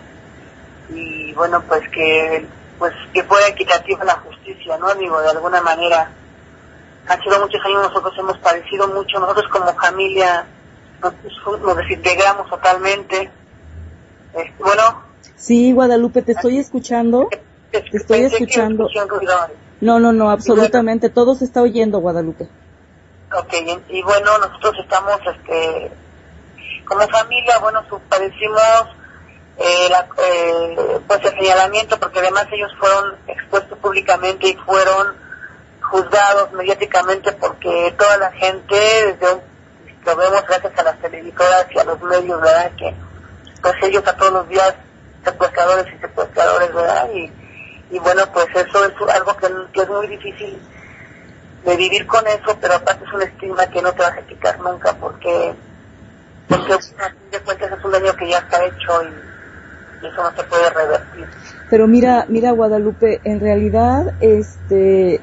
y bueno, pues que pues que fuera equitativa la justicia, ¿no? Digo, de alguna manera han sido muchos años, nosotros hemos padecido mucho, nosotros como familia nos, nos desintegramos totalmente. Este, bueno, sí, Guadalupe, te estoy escuchando, te estoy escuchando. No, no, no, absolutamente, todo se está oyendo, Guadalupe. Ok, y, y bueno, nosotros estamos, este, como familia, bueno, padecimos eh, la, eh, pues el señalamiento, porque además ellos fueron expuestos públicamente y fueron juzgados mediáticamente, porque toda la gente, desde lo vemos gracias a las televisoras y a los medios, ¿verdad?, que pues ellos a todos los días secuestradores y secuestradores, ¿verdad? Y, y bueno, pues eso es algo que, que es muy difícil de vivir con eso, pero aparte es un estigma que no te vas a quitar nunca, porque porque a fin de cuentas es un daño que ya está hecho, y, y eso no se puede revertir. Pero mira, mira Guadalupe, en realidad, este,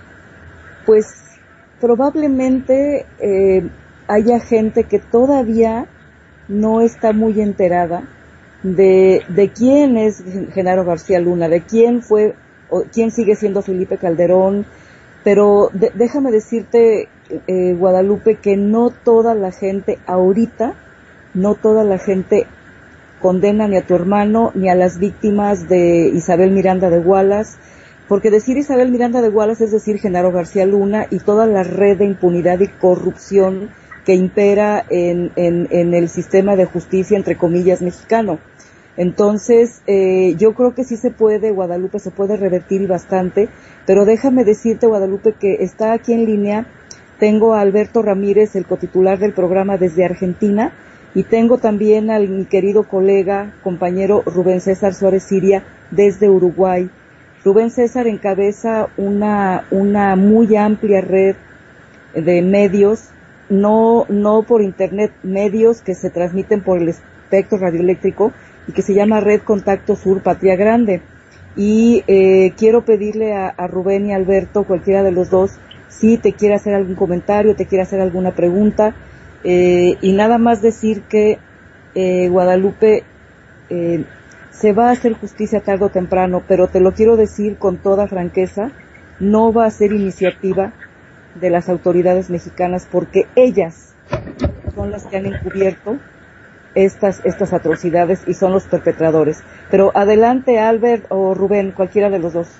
pues probablemente eh, haya gente que todavía no está muy enterada de, de quién es Genaro García Luna, de quién fue, o quién sigue siendo Felipe Calderón, pero de, déjame decirte, eh, Guadalupe, que no toda la gente ahorita, no toda la gente condena ni a tu hermano, ni a las víctimas de Isabel Miranda de Wallace, porque decir Isabel Miranda de Wallace es decir Genaro García Luna y toda la red de impunidad y corrupción que impera en, en, en el sistema de justicia, entre comillas, mexicano. Entonces, eh, yo creo que sí se puede, Guadalupe, se puede revertir y bastante, pero déjame decirte, Guadalupe, que está aquí en línea, tengo a Alberto Ramírez, el cotitular del programa desde Argentina, y tengo también al mi querido colega, compañero Rubén César Suárez Siria, desde Uruguay. Rubén César encabeza una, una muy amplia red de medios, no, no por internet, medios que se transmiten por el espectro radioeléctrico y que se llama Red Contacto Sur Patria Grande. Y eh, quiero pedirle a, a Rubén y a Alberto, cualquiera de los dos, si te quiere hacer algún comentario, te quiere hacer alguna pregunta, eh, y nada más decir que eh, Guadalupe, eh, se va a hacer justicia tarde o temprano, pero te lo quiero decir con toda franqueza, no va a ser iniciativa de las autoridades mexicanas, porque ellas son las que han encubierto estas estas atrocidades y son los perpetradores. Pero adelante, Albert o Rubén, cualquiera de los dos.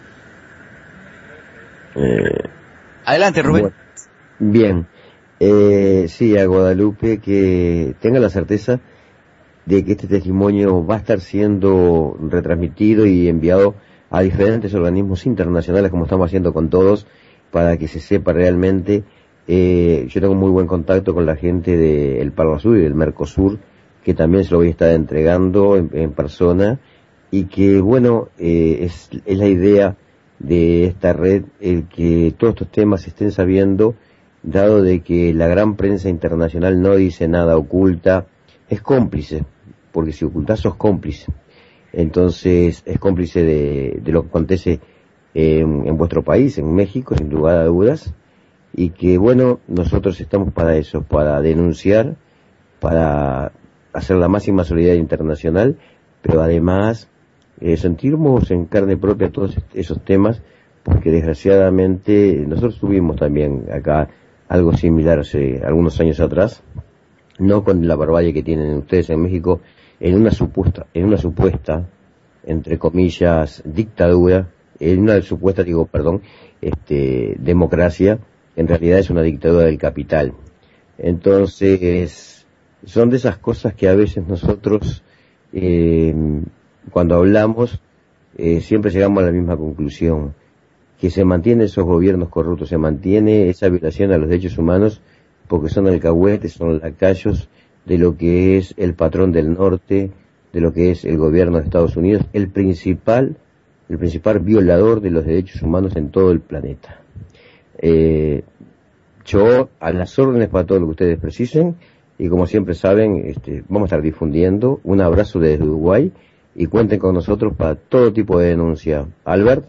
Eh, adelante, Rubén. Bueno, bien, eh, sí, a Guadalupe que tenga la certeza de que este testimonio va a estar siendo retransmitido y enviado a diferentes organismos internacionales, como estamos haciendo con todos, para que se sepa realmente. Eh, yo tengo muy buen contacto con la gente del Parlasur y del Mercosur, que también se lo voy a estar entregando en, en persona, y que bueno, eh, es, es la idea de esta red el que todos estos temas se estén sabiendo, dado de que la gran prensa internacional no dice nada, oculta, es cómplice, porque si ocultás sos cómplice. Entonces es cómplice de, de lo que acontece en, en vuestro país, en México, sin lugar a dudas, y que bueno, nosotros estamos para eso, para denunciar, para hacer la máxima solidaridad internacional, pero además eh, sentirnos en carne propia todos esos temas, porque desgraciadamente nosotros tuvimos también acá algo similar hace algunos años atrás, no con la barbarie que tienen ustedes en México, en una supuesta, en una supuesta, entre comillas, dictadura, en una supuesta, digo, perdón, este, democracia, en realidad es una dictadura del capital. Entonces, son de esas cosas que a veces nosotros, eh, cuando hablamos, eh, siempre llegamos a la misma conclusión, que se mantienen esos gobiernos corruptos, se mantiene esa violación a los derechos humanos, porque son alcahuetes, son lacayos de lo que es el patrón del norte, de lo que es el gobierno de Estados Unidos, el principal, el principal violador de los derechos humanos en todo el planeta. Eh, yo a las órdenes para todo lo que ustedes precisen, y como siempre saben, este, vamos a estar difundiendo. Un abrazo desde Uruguay y cuenten con nosotros para todo tipo de denuncia. Albert.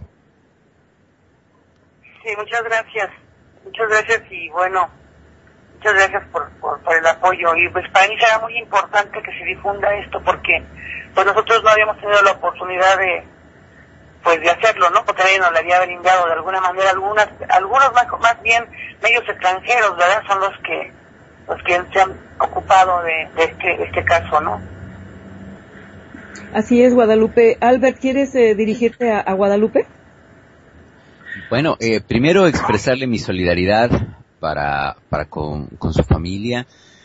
Sí, muchas gracias, muchas gracias y bueno, muchas gracias por, por, por el apoyo, y pues para mí será muy importante que se difunda esto, porque pues nosotros no habíamos tenido la oportunidad de pues de hacerlo, ¿no? Porque nadie nos le había brindado de alguna manera, algunas, algunos más, más bien medios extranjeros, ¿verdad? Son los que los que se han ocupado de, de este de este caso, ¿no? Así es, Guadalupe. Albert, ¿quieres eh, dirigirte a, a Guadalupe? Bueno, eh, primero expresarle mi solidaridad para, para con, con su familia.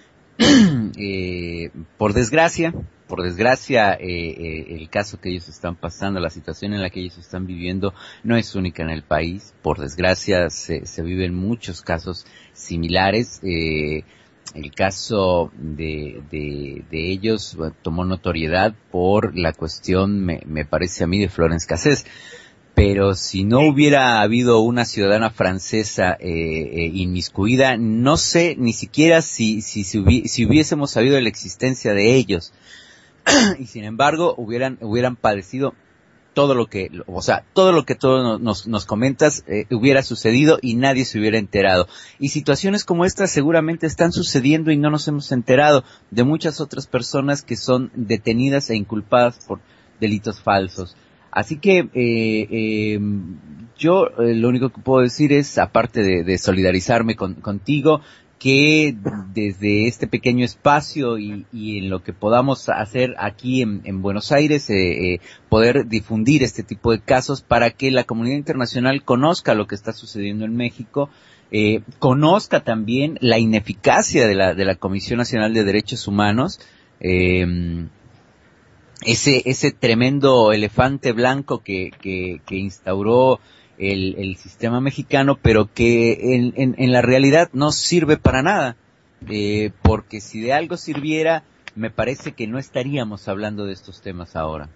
eh, por desgracia, por desgracia, eh, eh, el caso que ellos están pasando, la situación en la que ellos están viviendo, no es única en el país. Por desgracia, se, se viven muchos casos similares. Eh, el caso de, de, de ellos bueno, tomó notoriedad por la cuestión, me, me parece a mí, de Florence Cassés. Pero si no hubiera habido una ciudadana francesa eh, eh, inmiscuida, no sé ni siquiera si si si, hubi- si hubiésemos sabido de la existencia de ellos. Y sin embargo, hubieran hubieran padecido todo lo que, o sea, todo lo que todo nos nos comentas eh, hubiera sucedido y nadie se hubiera enterado. Y situaciones como esta seguramente están sucediendo y no nos hemos enterado, de muchas otras personas que son detenidas e inculpadas por delitos falsos. Así que eh, eh, yo eh, lo único que puedo decir es, aparte de, de solidarizarme con, contigo, que desde este pequeño espacio y, y en lo que podamos hacer aquí en, en Buenos Aires, eh, eh, poder difundir este tipo de casos para que la comunidad internacional conozca lo que está sucediendo en México, eh, conozca también la ineficacia de la, de la Comisión Nacional de Derechos Humanos, eh, ese ese tremendo elefante blanco que que, que instauró el, el sistema mexicano, pero que en, en, en la realidad no sirve para nada, eh, porque si de algo sirviera, me parece que no estaríamos hablando de estos temas ahora.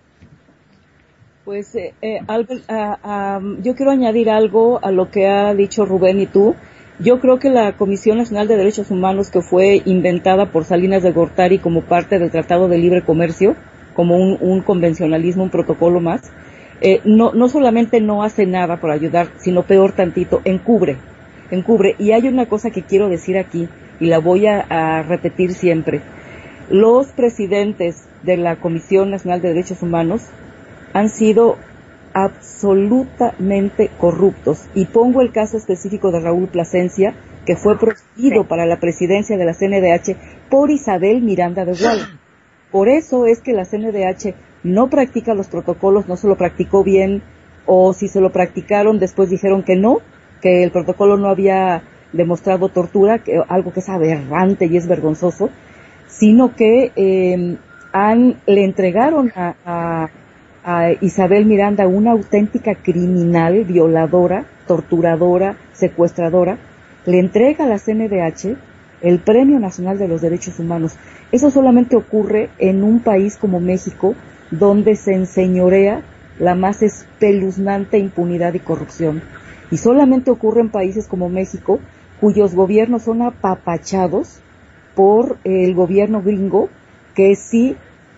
Pues eh, eh, Albert, uh, um, yo quiero añadir algo a lo que ha dicho Rubén y tú. Yo creo que la Comisión Nacional de Derechos Humanos, que fue inventada por Salinas de Gortari como parte del Tratado de Libre Comercio, como un, un convencionalismo, un protocolo más, eh, no, no solamente no hace nada por ayudar, sino peor tantito, encubre, encubre. Y hay una cosa que quiero decir aquí, y la voy a, a repetir siempre. Los presidentes de la Comisión Nacional de Derechos Humanos han sido absolutamente corruptos. Y pongo el caso específico de Raúl Plasencia, que fue prohibido sí. para la presidencia de la C N D H por Isabel Miranda de Gual. Por eso es que la C N D H no practica los protocolos, no se lo practicó bien, o si se lo practicaron, después dijeron que no, que el protocolo no había demostrado tortura, que, algo que es aberrante y es vergonzoso, sino que eh, han, le entregaron a, a, a Isabel Miranda, una auténtica criminal, violadora, torturadora, secuestradora, le entrega a la C N D H el Premio Nacional de los Derechos Humanos. Eso solamente ocurre en un país como México, donde se enseñorea la más espeluznante impunidad y corrupción. Y solamente ocurre en países como México, cuyos gobiernos son apapachados por el gobierno gringo, que sí,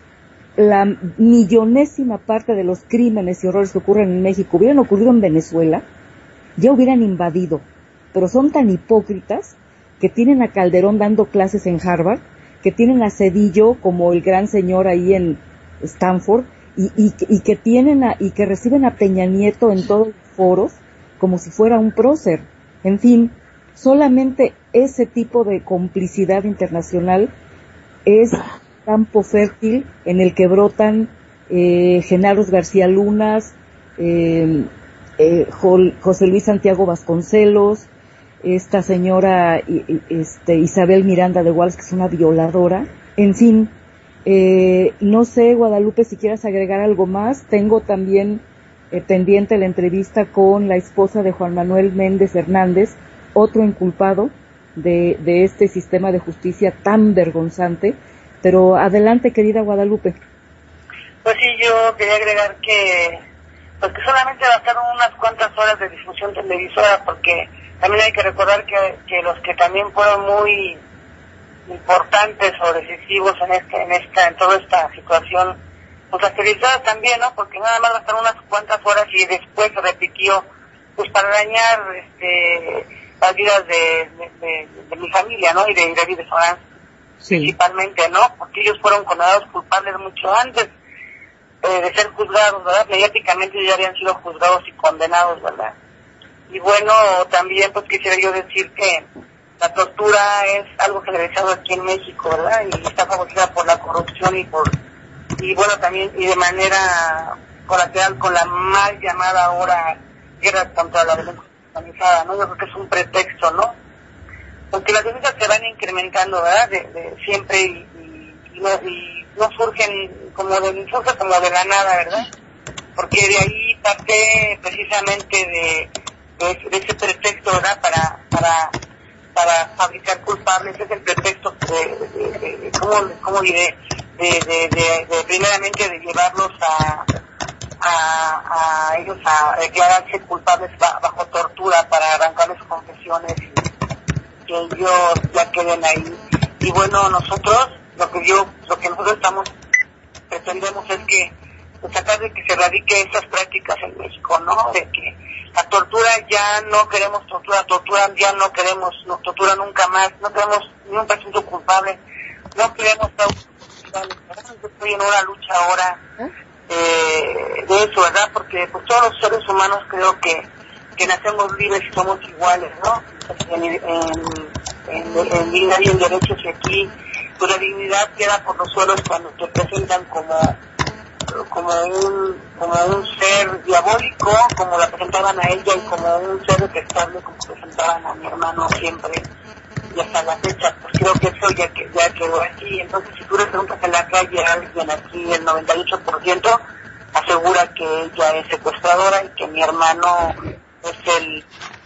la millonésima parte de los crímenes y horrores que ocurren en México hubieran ocurrido en Venezuela, ya hubieran invadido. Pero son tan hipócritas que tienen a Calderón dando clases en Harvard, que tienen a Zedillo como el gran señor ahí en Stanford, y, y, y que tienen a, y que reciben a Peña Nieto en todos los foros como si fuera un prócer. En fin, solamente ese tipo de complicidad internacional es campo fértil en el que brotan eh, Genaro García Lunas, eh, eh, José Luis Santiago Vasconcelos, esta señora este, Isabel Miranda de Wallace, que es una violadora. En fin, eh, no sé, Guadalupe, si quieras agregar algo más. Tengo también eh, pendiente la entrevista con la esposa de Juan Manuel Méndez Hernández, otro inculpado de, de este sistema de justicia tan vergonzante. Pero adelante, querida Guadalupe. Pues sí, yo quería agregar que, pues que solamente bastaron unas cuantas horas de difusión televisora, porque también hay que recordar que, que los que también fueron muy importantes o decisivos en este, en esta, en toda esta situación, pues las televisoras también, ¿no? Porque nada más bastaron unas cuantas horas y después se repitió, pues para dañar, este, las vidas de, de, de, de mi familia, ¿no? Y de David de Során, sí, principalmente, ¿no? Porque ellos fueron condenados culpables mucho antes eh, de ser juzgados, ¿verdad? Mediáticamente ya habían sido juzgados y condenados, ¿verdad? Y bueno, también pues quisiera yo decir que la tortura es algo generalizado aquí en México, ¿verdad? Y está favorecida por la corrupción y por, y bueno, también, y de manera colateral con la mal llamada ahora guerra contra la delincuencia organizada, ¿no? Yo creo que es un pretexto, ¿no? Porque las denuncias se van incrementando, ¿verdad? De, de siempre y, y, y, no, y no surgen como de, surge como de la nada, ¿verdad? Porque de ahí parte precisamente de De, de ese pretexto, ¿verdad? Para para para fabricar culpables. Es el pretexto de, de, de, de ¿cómo, cómo diré? De, de, de, de primeramente de llevarlos a, a, a ellos a declararse culpables bajo tortura para arrancarles confesiones y que ellos ya queden ahí. Y bueno, nosotros, lo que yo, lo que nosotros estamos, pretendemos es que, pues, tratar de que se erradique estas prácticas en México, ¿no? De que la tortura ya no queremos tortura, tortura ya no queremos, no, tortura nunca más, no queremos ni un presunto culpable, no queremos yo estoy en una lucha ahora eh, de eso, ¿verdad? Porque pues todos los seres humanos creo que, que nacemos libres y somos iguales, ¿no? En, en, en, en vida y en derechos, y aquí pues la dignidad queda por los suelos cuando te presentan como como un como un ser diabólico, como la presentaban a ella, y como un ser detestable, como presentaban a mi hermano siempre, y hasta la fecha. Pues creo que eso ya, que, ya quedó aquí. Entonces, si tú le preguntas en la calle a alguien aquí, el noventa y ocho por ciento asegura que ella es secuestradora y que mi hermano es el...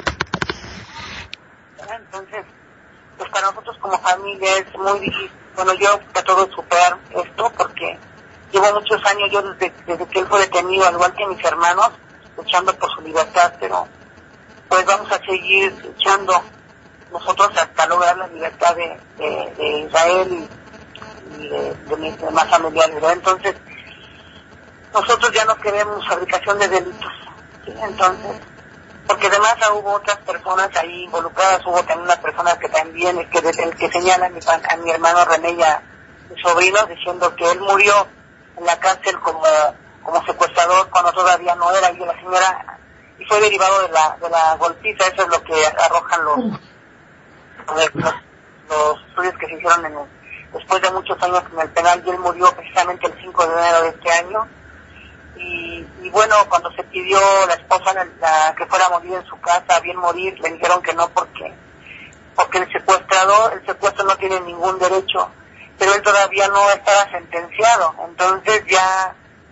Entonces, pues para nosotros como familia es muy difícil. Bueno, yo trato de superar esto porque llevo muchos años, yo desde, desde que él fue detenido, al igual que mis hermanos, luchando por su libertad, pero pues vamos a seguir luchando nosotros hasta lograr la libertad de, de, de Israel y, y de, de mis demás familiares, ¿verdad? Entonces, nosotros ya no queremos fabricación de delitos, ¿sí? Entonces, porque además hubo otras personas ahí involucradas, hubo también una persona que también, que, que, que señala a mi, a mi hermano René y a mi sobrino, diciendo que él murió en la cárcel como como secuestrador cuando todavía no era, y la señora, y fue derivado de la de la golpiza. Eso es lo que arrojan los los, los estudios que se hicieron en el, después de muchos años en el penal, y él murió precisamente el cinco de enero de este año. Y, y bueno, cuando se pidió la esposa la, la, que fuera a morir en su casa, bien morir, le dijeron que no, porque porque el secuestrador, el secuestro no tiene ningún derecho, pero él todavía no estaba sentenciado. Entonces ya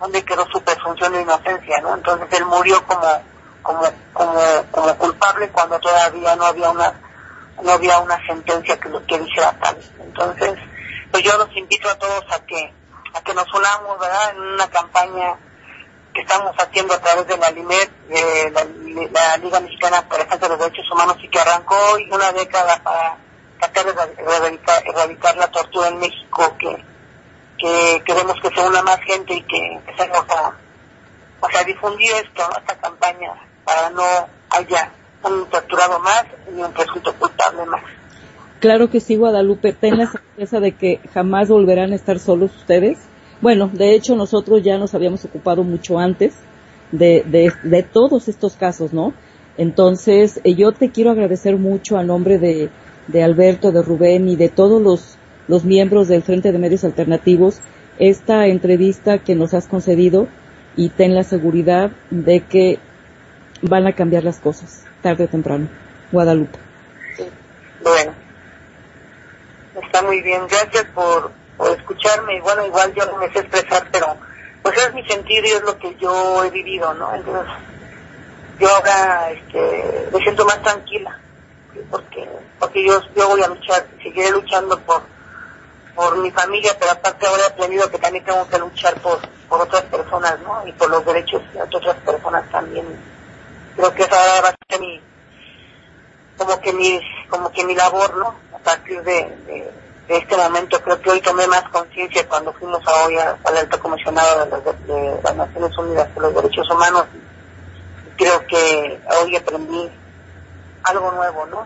dónde quedó su presunción de inocencia, ¿no? Entonces él murió como como como como culpable cuando todavía no había una no había una sentencia que lo que dijera tal. Entonces, pues yo los invito a todos a que a que nos unamos, ¿verdad?, en una campaña que estamos haciendo a través de la LIMED, de la, la Liga Mexicana por la Defensa de los Derechos Humanos, y que arrancó hoy una década para tratar de erradicar, erradicar la tortura en México, que que queremos que se una más gente y que empecemos a, o sea, difundir esto, ¿no?, esta campaña, para no haya un torturado más ni un presunto culpable más. Claro que sí, Guadalupe, ten la certeza de que jamás volverán a estar solos ustedes. Bueno, de hecho nosotros ya nos habíamos ocupado mucho antes de, de, de todos estos casos, ¿no? Entonces, eh, yo te quiero agradecer mucho a nombre de, de Alberto, de Rubén y de todos los, los miembros del Frente de Medios Alternativos esta entrevista que nos has concedido, y ten la seguridad de que van a cambiar las cosas, tarde o temprano. Guadalupe. Sí. Bueno, está muy bien, gracias por, por escucharme, y bueno, igual yo no me sé expresar, pero pues es mi sentir y es lo que yo he vivido, ¿no? Entonces, yo ahora este, me siento más tranquila, ¿sí? porque porque yo, yo voy a luchar, seguiré luchando por por mi familia, pero aparte ahora he aprendido que también tengo que luchar por por otras personas, ¿no? Y por los derechos de otras personas también. Creo que esa ahora va a ser mi, como que mi, como que mi labor, ¿no? A partir de, de, de este momento, creo que hoy tomé más conciencia cuando fuimos a hoy a, al alto comisionado de, los, de, de las Naciones Unidas por los Derechos Humanos. Creo que hoy aprendí algo nuevo, ¿no?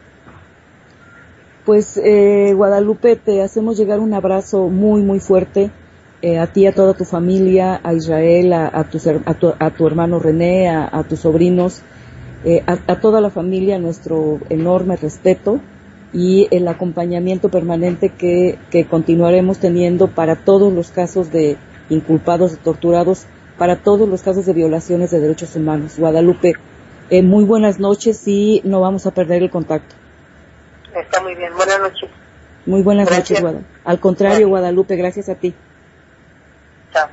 Pues eh, Guadalupe, te hacemos llegar un abrazo muy muy fuerte, eh, a ti, a toda tu familia, a Israel, a, a, tus, a, tu, a tu hermano René, a, a tus sobrinos, eh, a, a toda la familia, nuestro enorme respeto y el acompañamiento permanente que, que continuaremos teniendo para todos los casos de inculpados, de torturados, para todos los casos de violaciones de derechos humanos. Guadalupe, eh, muy buenas noches y no vamos a perder el contacto. Está muy bien, buenas noches. Muy buenas Gracias. noches, Guadalupe. Al contrario, Gracias. Guadalupe, gracias a ti. Chao.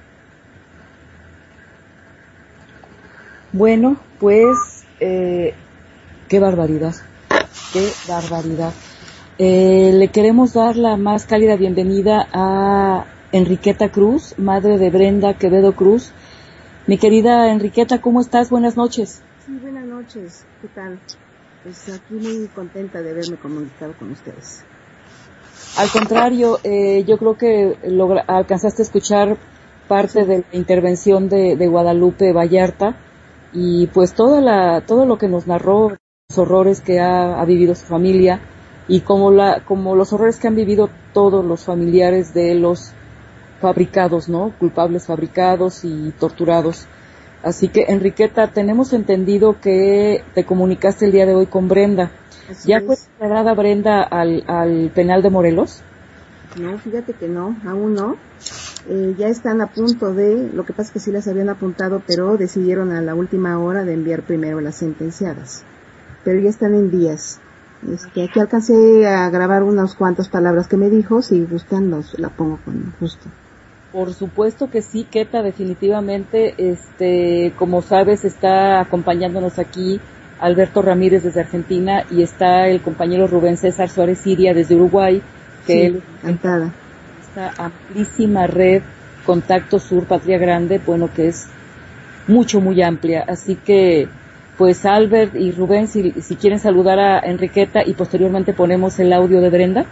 Bueno, pues, eh, qué barbaridad, qué barbaridad. Eh, le queremos dar la más cálida bienvenida a Enriqueta Cruz, madre de Brenda Quevedo Cruz. Mi querida Enriqueta, ¿cómo estás? Buenas noches. Sí, buenas noches. ¿Qué tal? Pues aquí muy contenta de haberme comunicado con ustedes. Al contrario, eh, yo creo que logra, alcanzaste a escuchar parte de la intervención de, de Guadalupe Vallarta y pues toda la, todo lo que nos narró, los horrores que ha, ha vivido su familia y como, la, como los horrores que han vivido todos los familiares de los fabricados, ¿no? Culpables fabricados y torturados. Así que, Enriqueta, tenemos entendido que te comunicaste el día de hoy con Brenda. Así ¿Ya es. fue trasladada Brenda al, al penal de Morelos? No, fíjate que no, aún no. Eh, ya están a punto de, lo que pasa es que sí las habían apuntado, pero decidieron a la última hora de enviar primero las sentenciadas. Pero ya están en vías. Este, aquí alcancé a grabar unas cuantas palabras que me dijo, si gustan los, la pongo con gusto. Por supuesto que sí, Queta, definitivamente. Este, como sabes, está acompañándonos aquí Alberto Ramírez desde Argentina y está el compañero Rubén César Suárez Siria desde Uruguay, que Sí, él encantada. esta amplísima red Contacto Sur Patria Grande, bueno, que es mucho, muy amplia. Así que, pues Albert y Rubén, si, si quieren saludar a Enriqueta y posteriormente ponemos el audio de Brenda.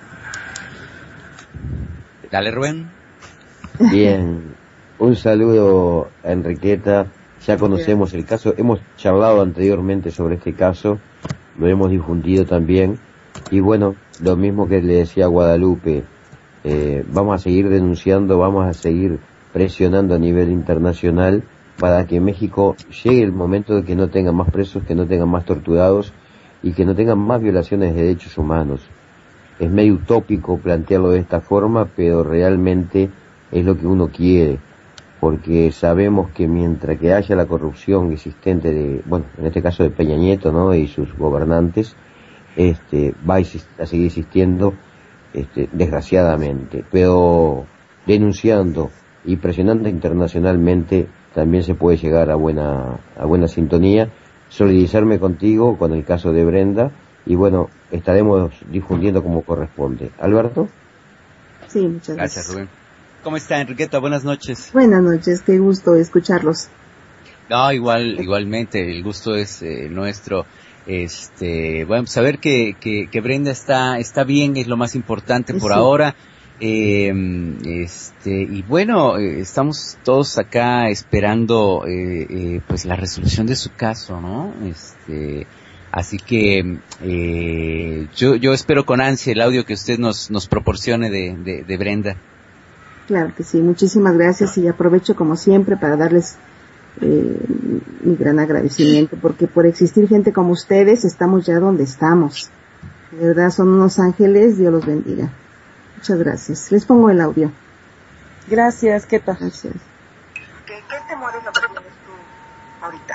Dale, Rubén. Bien, un saludo a Enriqueta. Ya conocemos el caso, hemos charlado anteriormente sobre este caso, lo hemos difundido también. Y bueno, lo mismo que le decía a Guadalupe, eh, vamos a seguir denunciando, vamos a seguir presionando a nivel internacional para que México llegue el momento de que no tengan más presos, que no tengan más torturados y que no tengan más violaciones de derechos humanos. Es medio utópico plantearlo de esta forma, pero realmente es lo que uno quiere, porque sabemos que mientras que haya la corrupción existente de, bueno, en este caso de Peña Nieto, ¿no?, y sus gobernantes, este, va a seguir existiendo, este, desgraciadamente, pero denunciando y presionando internacionalmente también se puede llegar a buena, a buena sintonía. Solidarizarme contigo con el caso de Brenda y bueno, estaremos difundiendo como corresponde. ¿Alberto? Sí, muchas gracias. Gracias, Rubén. ¿Cómo está, Enriqueta? Buenas noches. Buenas noches, qué gusto escucharlos. No, igual, igualmente, el gusto es eh, nuestro. Este, bueno, saber que, que, que Brenda está, está bien es lo más importante por sí. ahora. Eh, este, y bueno, eh, estamos todos acá esperando, eh, eh, pues la resolución de su caso, ¿no? Este, así que, eh, yo, yo espero con ansia el audio que usted nos, nos proporcione de, de, de Brenda. Claro que sí, muchísimas gracias y aprovecho como siempre para darles eh, mi gran agradecimiento porque por existir gente como ustedes estamos ya donde estamos. De verdad son unos ángeles, Dios los bendiga. Muchas gracias. Les pongo el audio. Gracias, ¿qué tal? Gracias. ¿Qué, qué temor es lo que tienes tú ahorita?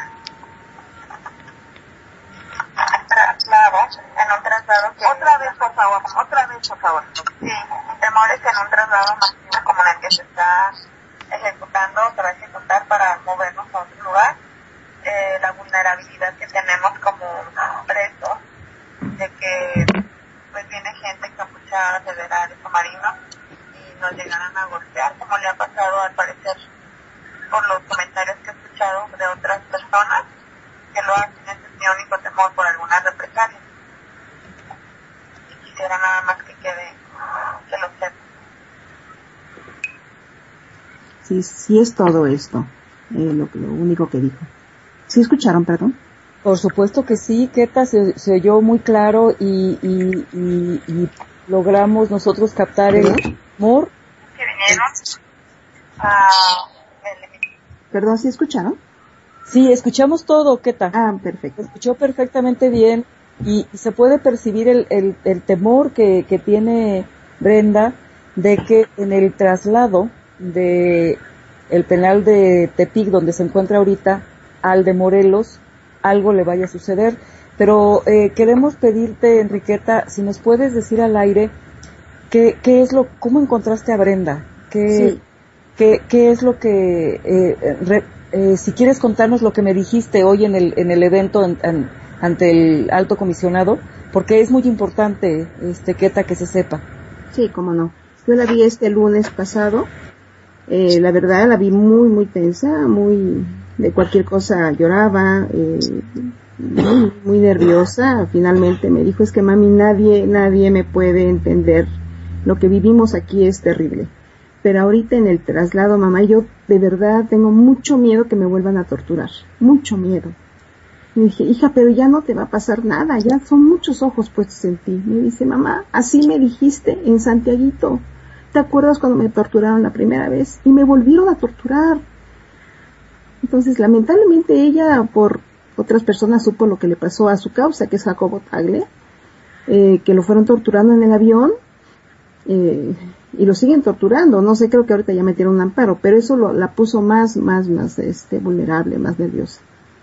Traslado, en un traslado que... Otra vez, por favor, otra vez, por favor. Sí, mi temor es que en un traslado masivo como el que se está ejecutando, se va a ejecutar para movernos a otro lugar, eh, la vulnerabilidad que tenemos como presos, de que pues viene gente capuchada, federales o marinos, y nos llegarán a golpear, como le ha pasado al parecer por los comentarios que he escuchado de otras personas, que lo hacen, ese es mi único temor por alguna represalia. Y quisiera nada más que quede, que lo sepa. Sí, sí es todo esto, eh, lo, lo único que dijo. ¿Sí escucharon, perdón? Por supuesto que sí, Keta, se, se oyó muy claro y, y, y, y logramos nosotros captar el humor. Que vinieron a... Perdón, ¿sí escucharon? Sí, escuchamos todo, Keta. Ah, perfecto. Escuchó perfectamente bien y, y se puede percibir el, el, el temor que, que tiene Brenda de que en el traslado de el penal de Tepic, donde se encuentra ahorita, al de Morelos, algo le vaya a suceder. Pero eh, queremos pedirte, Enriqueta, si nos puedes decir al aire qué, qué es lo, cómo encontraste a Brenda, qué, sí. qué, qué es lo que, eh, re, eh, si quieres contarnos lo que me dijiste hoy en el en el evento en, en, ante el alto comisionado, porque es muy importante, este, Keta, que se sepa. Sí, cómo no. Yo la vi este lunes pasado. Eh, la verdad la vi muy muy tensa, muy de cualquier cosa lloraba, eh, muy, muy nerviosa. Finalmente me dijo, es que mami, nadie nadie me puede entender, lo que vivimos aquí es terrible, pero ahorita en el traslado, mamá, yo de verdad tengo mucho miedo que me vuelvan a torturar, mucho miedo. Y dije, hija, pero ya no te va a pasar nada, ya son muchos ojos puestos en ti. Me dice, mamá, así me dijiste en Santiaguito. ¿Te acuerdas cuando me torturaron la primera vez? Y me volvieron a torturar. Entonces, lamentablemente ella, por otras personas, supo lo que le pasó a su causa, que es Jacobo Tagle, eh, que lo fueron torturando en el avión, eh, y lo siguen torturando. No sé, creo que ahorita ya metieron un amparo, pero eso lo, la puso más, más, más, este, vulnerable, más nerviosa.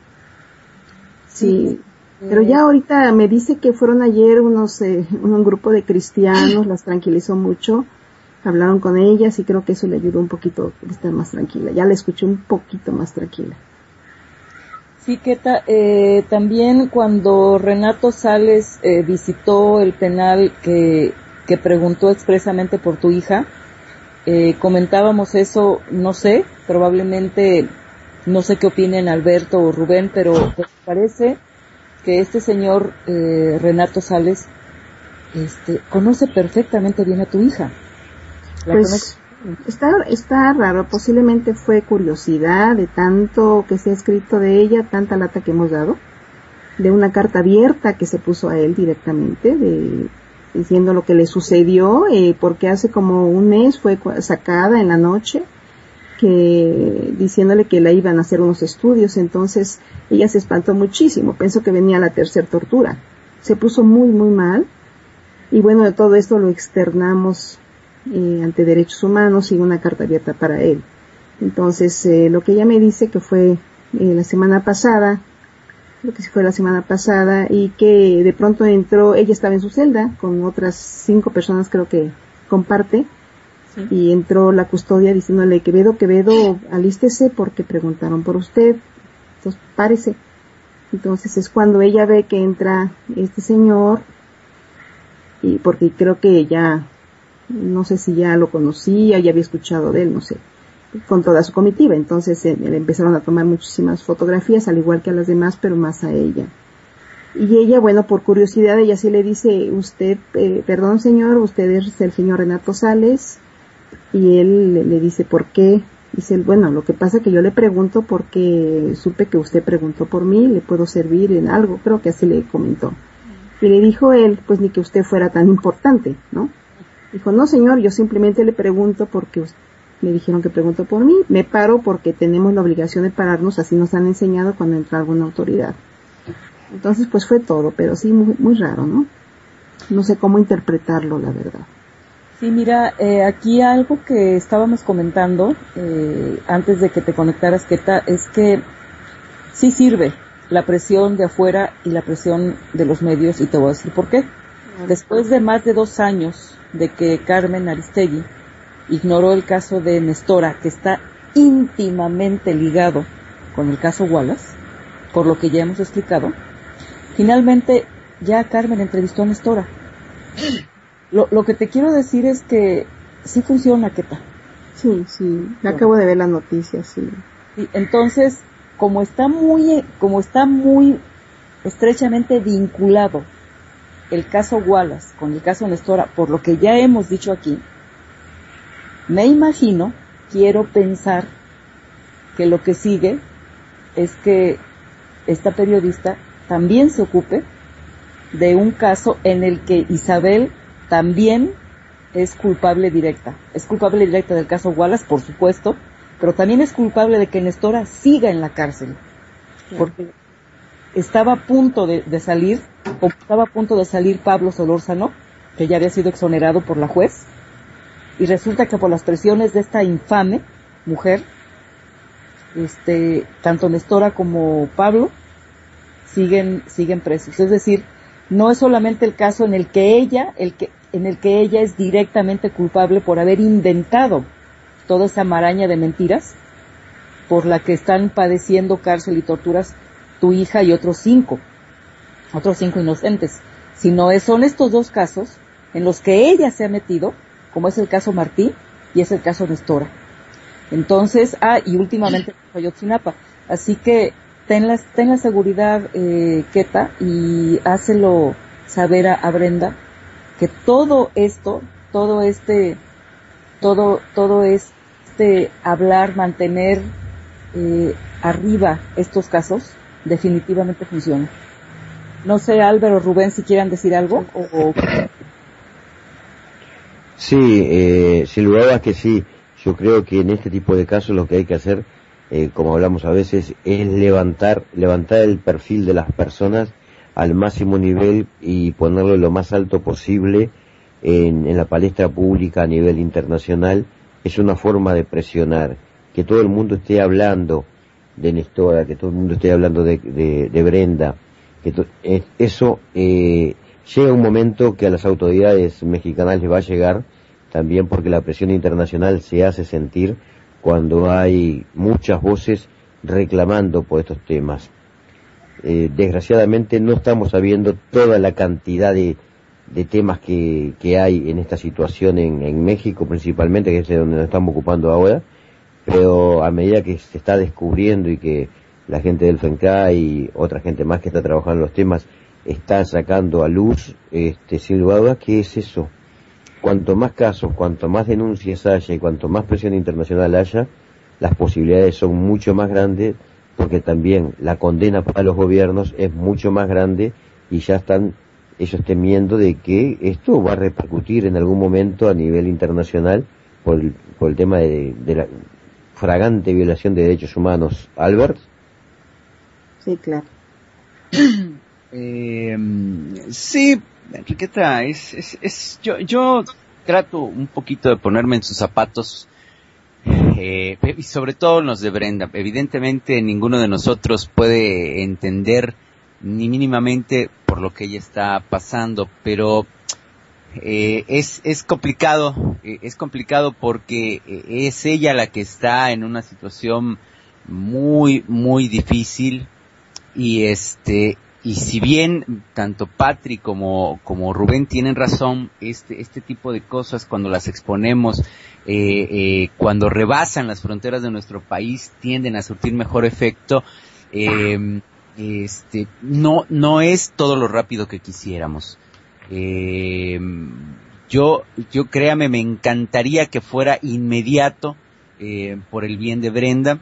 Sí, sí. Pero ya ahorita me dice que fueron ayer unos, eh, un grupo de cristianos, las tranquilizó mucho. Hablaron con ellas y creo que eso le ayudó un poquito a estar más tranquila. Ya la escuché un poquito más tranquila. Sí, Keta, eh, también cuando Renato Sales eh, visitó el penal que, que preguntó expresamente por tu hija, eh, comentábamos eso, no sé, probablemente, no sé qué opinen Alberto o Rubén, pero pues parece que este señor eh, Renato Sales este, conoce perfectamente bien a tu hija. Pues está, está raro, posiblemente fue curiosidad de tanto que se ha escrito de ella, tanta lata que hemos dado, de una carta abierta que se puso a él directamente, de, diciendo lo que le sucedió, eh, porque hace como un mes fue sacada en la noche, que diciéndole que la iban a hacer unos estudios. Entonces ella se espantó muchísimo, pensó que venía la tercera tortura, se puso muy muy mal, y bueno, de todo esto lo externamos Eh, ante Derechos Humanos y una carta abierta para él. Entonces, eh, lo que ella me dice que fue eh, la semana pasada, creo que sí fue la semana pasada, y que de pronto entró, ella estaba en su celda con otras cinco personas, creo que comparte, Sí. Y entró la custodia diciéndole, Quevedo, Quevedo, alístese porque preguntaron por usted, entonces párese. Entonces es cuando ella ve que entra este señor, y porque creo que ella, no sé si ya lo conocía, ya había escuchado de él, no sé, con toda su comitiva. Entonces eh, le empezaron a tomar muchísimas fotografías, al igual que a las demás, pero más a ella. Y ella, bueno, por curiosidad, ella sí le dice, usted, eh, perdón señor, usted es el señor Renato Sales. Y él le, le dice, ¿por qué? Dice, bueno, lo que pasa es que yo le pregunto porque supe que usted preguntó por mí, le puedo servir en algo, creo que así le comentó. Y le dijo él, pues ni que usted fuera tan importante, ¿no? Dijo, no señor, yo simplemente le pregunto porque usted, me dijeron que preguntó por mí, me paro porque tenemos la obligación de pararnos, así nos han enseñado cuando entra alguna autoridad. Entonces pues fue todo, pero sí muy, muy raro, ¿no? No sé cómo interpretarlo, la verdad. Sí, mira, eh, aquí algo que estábamos comentando eh, antes de que te conectaras, Keta, es que sí sirve la presión de afuera y la presión de los medios, y te voy a decir por qué. Después de más de dos años de que Carmen Aristegui ignoró el caso de Nestora, que está íntimamente ligado con el caso Wallace, por lo que ya hemos explicado, finalmente ya Carmen entrevistó a Nestora. Lo, lo que te quiero decir es que sí funciona, Keta. Sí, sí, me acabo de ver las noticias, sí. Y entonces, como está muy, como está muy estrechamente vinculado el caso Wallace con el caso Nestora, por lo que ya hemos dicho aquí, me imagino, quiero pensar que lo que sigue es que esta periodista también se ocupe de un caso en el que Isabel también es culpable directa. Es culpable directa del caso Wallace, por supuesto, pero también es culpable de que Nestora siga en la cárcel. Porque estaba a punto de, de salir, o estaba a punto de salir Pablo Solórzano, que ya había sido exonerado por la juez, y resulta que por las presiones de esta infame mujer, este, tanto Nestora como Pablo siguen, siguen presos. Es decir, no es solamente el caso en el que ella, el que, en el que ella es directamente culpable por haber inventado toda esa maraña de mentiras por la que están padeciendo cárcel y torturas tu hija y otros cinco, otros cinco inocentes, sino es, son estos dos casos en los que ella se ha metido, como es el caso Martí y es el caso Nestora. Entonces, ah, y últimamente Ayotzinapa. Así que ten la, ten la seguridad, eh, Keta, y hácelo saber a, a Brenda que todo esto, todo este, todo, todo este hablar, mantener eh, arriba estos casos, definitivamente funciona. No sé, Álvaro, Rubén, si quieran decir algo o, o... Sí, eh, sin lugar a dudas que sí. Yo creo que en este tipo de casos lo que hay que hacer, eh, como hablamos a veces, es levantar, levantar el perfil de las personas al máximo nivel y ponerlo lo más alto posible en, en la palestra pública a nivel internacional. Es una forma de presionar, que todo el mundo esté hablando de Nestora, que todo el mundo esté hablando de, de, de Brenda, que to, eh, eso eh, llega un momento que a las autoridades mexicanas les va a llegar también, porque la presión internacional se hace sentir cuando hay muchas voces reclamando por estos temas. Eh, desgraciadamente no estamos sabiendo toda la cantidad de, de temas que, que hay en esta situación en, en México principalmente, que es de donde nos estamos ocupando ahora, pero a medida que se está descubriendo y que la gente del FENCA y otra gente más que está trabajando en los temas está sacando a luz, este, sin lugar a dudas, ¿qué es eso? Cuanto más casos, cuanto más denuncias haya y cuanto más presión internacional haya, las posibilidades son mucho más grandes, porque también la condena para los gobiernos es mucho más grande y ya están ellos temiendo de que esto va a repercutir en algún momento a nivel internacional por el, por el tema de, de la fragante violación de derechos humanos. Albert. Sí, claro. Eh, sí, Enriqueta, es, es, es, yo, yo trato un poquito de ponerme en sus zapatos, eh, y sobre todo en los de Brenda. Evidentemente ninguno de nosotros puede entender ni mínimamente por lo que ella está pasando, pero eh, es, es complicado, eh, es complicado porque eh, es ella la que está en una situación muy, muy difícil y este, y si bien tanto Patri como, como Rubén tienen razón, este, este tipo de cosas cuando las exponemos, eh, eh, cuando rebasan las fronteras de nuestro país tienden a surtir mejor efecto, eh, este, no, no es todo lo rápido que quisiéramos. Eh, yo, yo créame, me encantaría que fuera inmediato, eh, por el bien de Brenda.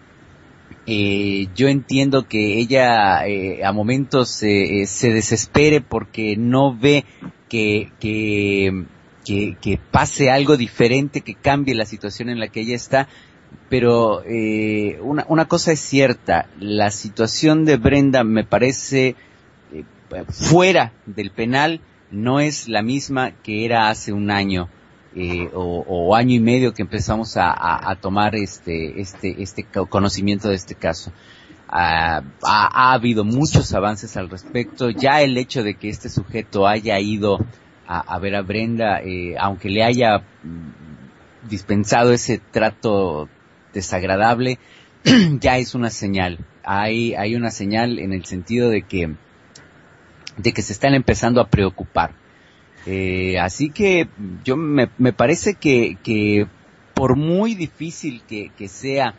Eh, yo entiendo que ella eh, a momentos eh, eh, se desespere porque no ve que, que, que, que pase algo diferente, que cambie la situación en la que ella está, pero eh, una, una cosa es cierta, la situación de Brenda me parece eh, fuera del penal no es la misma que era hace un año. Eh, o, o año y medio que empezamos a, a, a tomar este, este, este conocimiento de este caso. Ah, ha, ha habido muchos avances al respecto. Ya el hecho de que este sujeto haya ido a, a ver a Brenda, eh, aunque le haya dispensado ese trato desagradable, ya es una señal. Hay, hay una señal en el sentido de que, de que se están empezando a preocupar. Eh, así que yo me, me parece que, que por muy difícil que, que sea,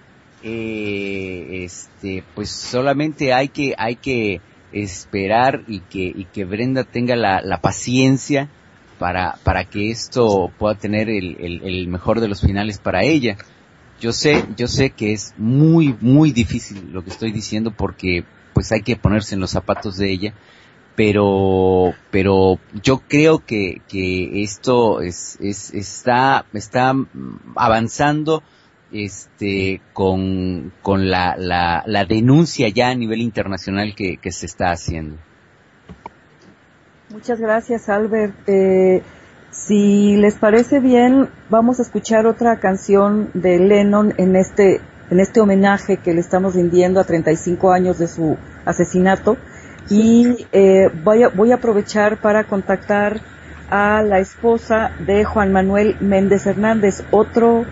eh, este, pues solamente hay que, hay que esperar y que, y que Brenda tenga la, la paciencia para, para que esto pueda tener el, el, el mejor de los finales para ella. Yo sé, yo sé que es muy, muy difícil lo que estoy diciendo porque pues hay que ponerse en los zapatos de ella. Pero, pero yo creo que, que esto es, es, está, está avanzando, este, con, con la, la, la denuncia ya a nivel internacional que, que se está haciendo. Muchas gracias, Albert. Eh, si les parece bien, vamos a escuchar otra canción de Lennon en este, en este homenaje que le estamos rindiendo a treinta y cinco años de su asesinato. Y eh, voy, a, voy a aprovechar para contactar a la esposa de Juan Manuel Méndez Hernández, otro,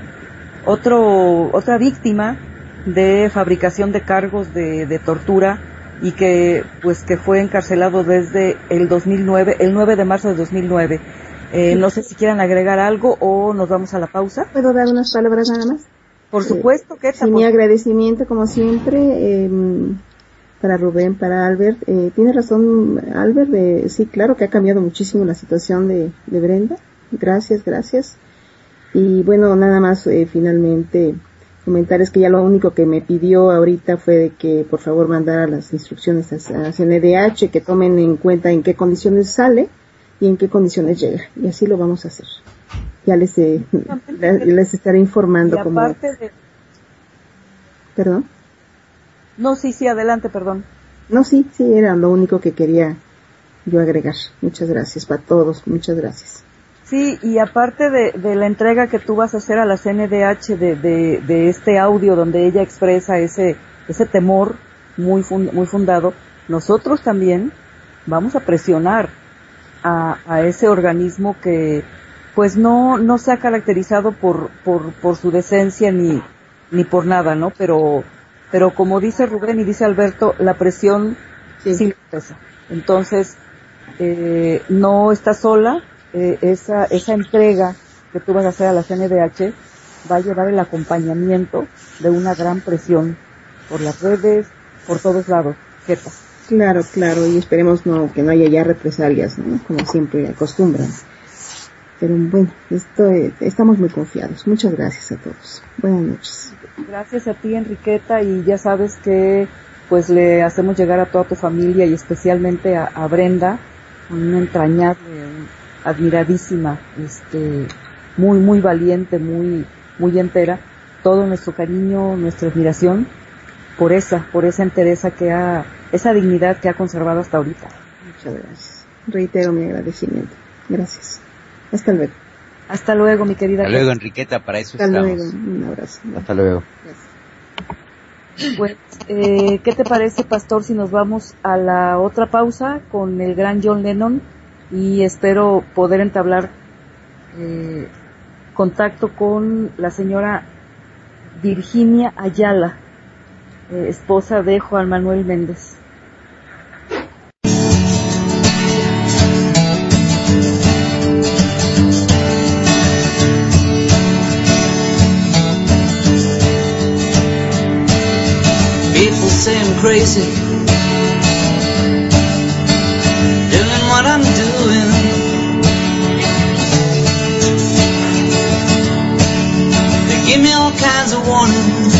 otro, otra víctima de fabricación de cargos de, de tortura y que, pues, que fue encarcelado desde el dos mil nueve, el nueve de marzo de dos mil nueve. Eh, no sé si quieran agregar algo o nos vamos a la pausa. ¿Puedo dar unas palabras nada más? Por supuesto, que sí, mi agradecimiento como siempre. Eh, para Rubén, para Albert, eh, tiene razón Albert, eh, sí, claro que ha cambiado muchísimo la situación de, de Brenda, gracias, gracias, y bueno, nada más eh, finalmente comentar es que ya lo único que me pidió ahorita fue de que por favor mandara las instrucciones a, a C N D H, que tomen en cuenta en qué condiciones sale y en qué condiciones llega, y así lo vamos a hacer, ya les, eh, les estaré informando. Y como de... ¿Perdón? No, sí, sí, adelante, perdón. No, sí, sí, era lo único que quería yo agregar. Muchas gracias para todos, muchas gracias. Sí, y aparte de, de la entrega que tú vas a hacer a la C N D H de, de, de este audio donde ella expresa ese, ese temor muy, fund, muy fundado, nosotros también vamos a presionar a, a ese organismo que pues no, no se ha caracterizado por, por, por su decencia ni, ni por nada, ¿no? Pero Pero como dice Rubén y dice Alberto, la presión sí, sí pesa. Entonces, eh, no está sola, eh, esa, esa entrega que tú vas a hacer a la C N D H va a llevar el acompañamiento de una gran presión por las redes, por todos lados. Jeta. Claro, claro, y esperemos no que no haya ya represalias, ¿no? Como siempre acostumbran. Pero bueno, esto, eh, estamos muy confiados. Muchas gracias a todos. Buenas noches. Gracias a ti, Enriqueta, y ya sabes que pues le hacemos llegar a toda tu familia y especialmente a, a Brenda, una entrañable, admiradísima, este, muy, muy valiente, muy, muy entera, todo nuestro cariño, nuestra admiración por esa, por esa entereza que ha, esa dignidad que ha conservado hasta ahorita. Muchas gracias. Reitero mi agradecimiento. Gracias. Hasta luego. Hasta luego, mi querida. Hasta luego, Enriqueta, para eso Hasta estamos. Luego. Un abrazo. Hasta luego. Gracias. Pues, eh, ¿qué te parece, Pastor, si nos vamos a la otra pausa con el gran John Lennon y espero poder entablar eh, contacto con la señora Virginia Ayala, eh, esposa de Juan Manuel Méndez. People say I'm crazy, doing what I'm doing. They give me all kinds of warnings,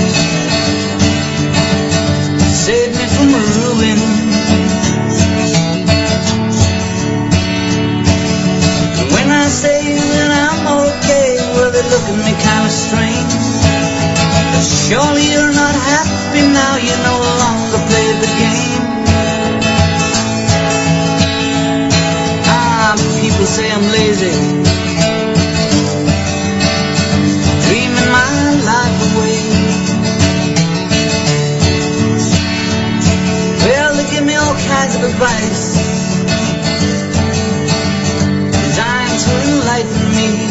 save me from ruin. And when I say that I'm okay, well, they look at me kind of strange. But surely you're not happy now, you no longer play the game. Ah, people say I'm lazy, dreaming my life away. Well, they give me all kinds of advice, designed to enlighten me.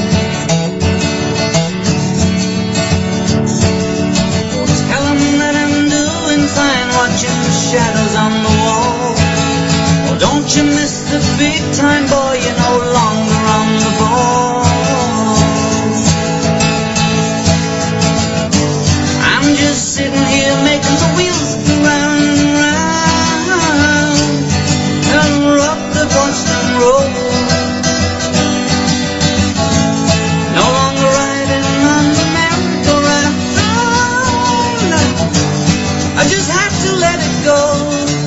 Watching the shadows on the wall. Oh, don't you miss the big time, boy, you're no longer on the ball. I'm just sitting here making the wheels go round and round, and rock the watch them roll. No longer riding on the merry-go-round. I just have to let it go.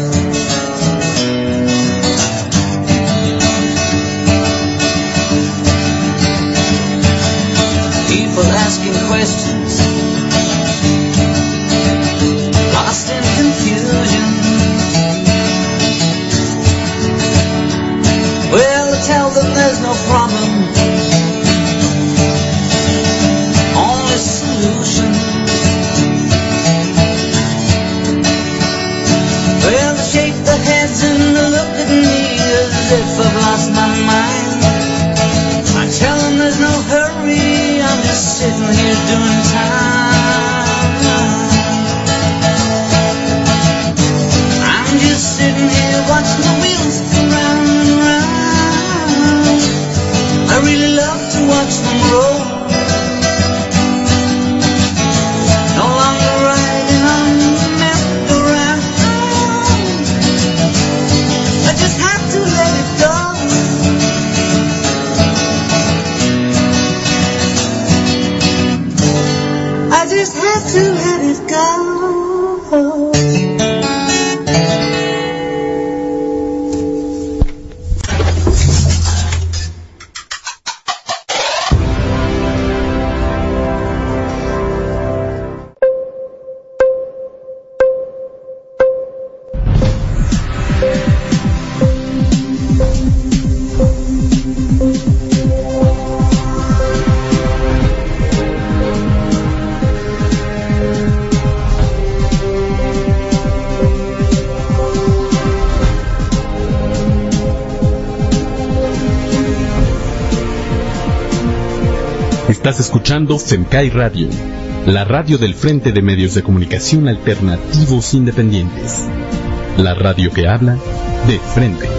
People asking questions, lost in confusion. Well, I tell them there's no problem, only solution. Well, they shake their heads and they look at me as if I've lost my mind. I tell them there's no hurry, I'm just sitting here doing time. I'm just sitting here watching the wheels go round and round. I really love to watch them roll. No longer riding on the merry-go-round. I just have to let it go. I just have to let it go. Estás escuchando Femcay Radio, la radio del Frente de Medios de Comunicación Alternativos Independientes. La radio que habla de frente.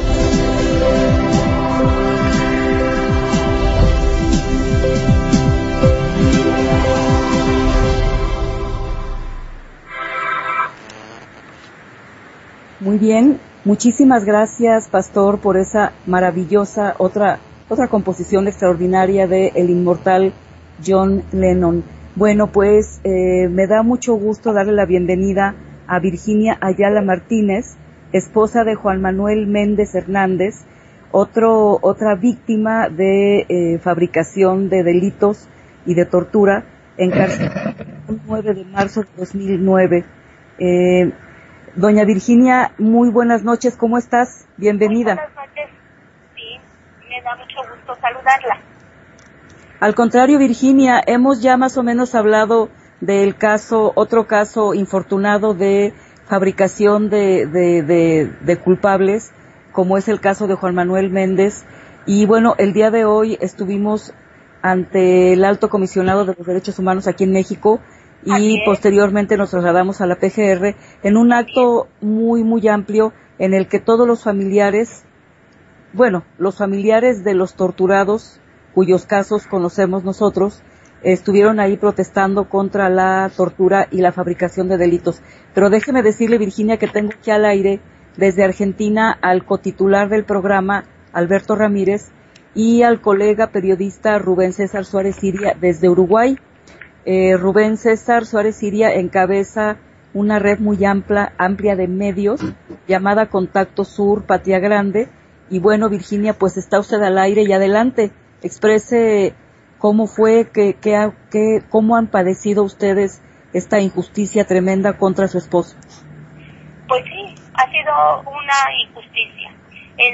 Muy bien, muchísimas gracias, Pastor, por esa maravillosa otra otra composición extraordinaria de el inmortal John Lennon. Bueno, pues eh, me da mucho gusto darle la bienvenida a Virginia Ayala Martínez, esposa de Juan Manuel Méndez Hernández, otro otra víctima de eh, fabricación de delitos y de tortura, encarcelada el nueve de marzo de dos mil nueve. Eh, Doña Virginia, muy buenas noches, ¿cómo estás? Bienvenida. Muy buenas noches, sí, me da mucho gusto saludarla. Al contrario, Virginia, hemos ya más o menos hablado del caso, otro caso infortunado de fabricación de, de, de, de culpables como es el caso de Juan Manuel Méndez. Y bueno, el día de hoy estuvimos ante el Alto Comisionado de los Derechos Humanos aquí en México y posteriormente nos trasladamos a la P G R en un acto muy, muy amplio en el que todos los familiares, bueno, los familiares de los torturados, cuyos casos conocemos nosotros, estuvieron ahí protestando contra la tortura y la fabricación de delitos. Pero déjeme decirle, Virginia, que tengo aquí al aire desde Argentina al cotitular del programa, Alberto Ramírez, y al colega periodista Rubén César Suárez Siria desde Uruguay. Eh, Rubén César Suárez Siria encabeza una red muy amplia, amplia de medios llamada Contacto Sur, Patria Grande. Y bueno, Virginia, pues está usted al aire y adelante, exprese cómo fue, que, que, que, cómo han padecido ustedes esta injusticia tremenda contra su esposo. Pues sí, ha sido una injusticia. El,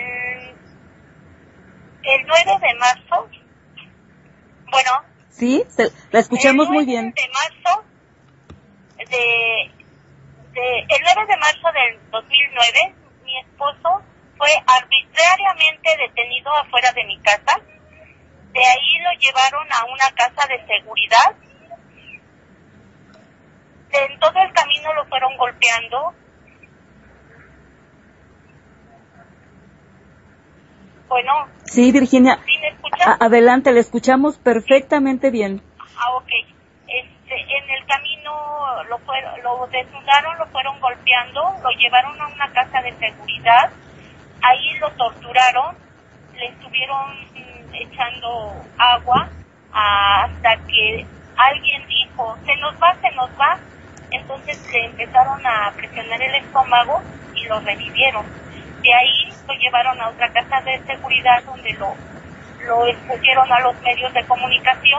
el nueve de marzo, bueno... Sí, se, la escuchamos muy bien. El nueve de marzo, de, de, el nueve de marzo del dos mil nueve, mi esposo fue arbitrariamente detenido afuera de mi casa. De ahí lo llevaron a una casa de seguridad. En todo el camino lo fueron golpeando. Bueno. Sí, Virginia. ¿Sí me escuchas? A- adelante, le escuchamos perfectamente bien. Ah, ok. Este, en el camino lo, fueron, lo desnudaron, lo fueron golpeando, lo llevaron a una casa de seguridad. Ahí lo torturaron, le estuvieron echando agua hasta que alguien dijo, se nos va, se nos va. Entonces le empezaron a presionar el estómago y lo revivieron. De ahí lo llevaron a otra casa de seguridad donde lo, lo expusieron a los medios de comunicación.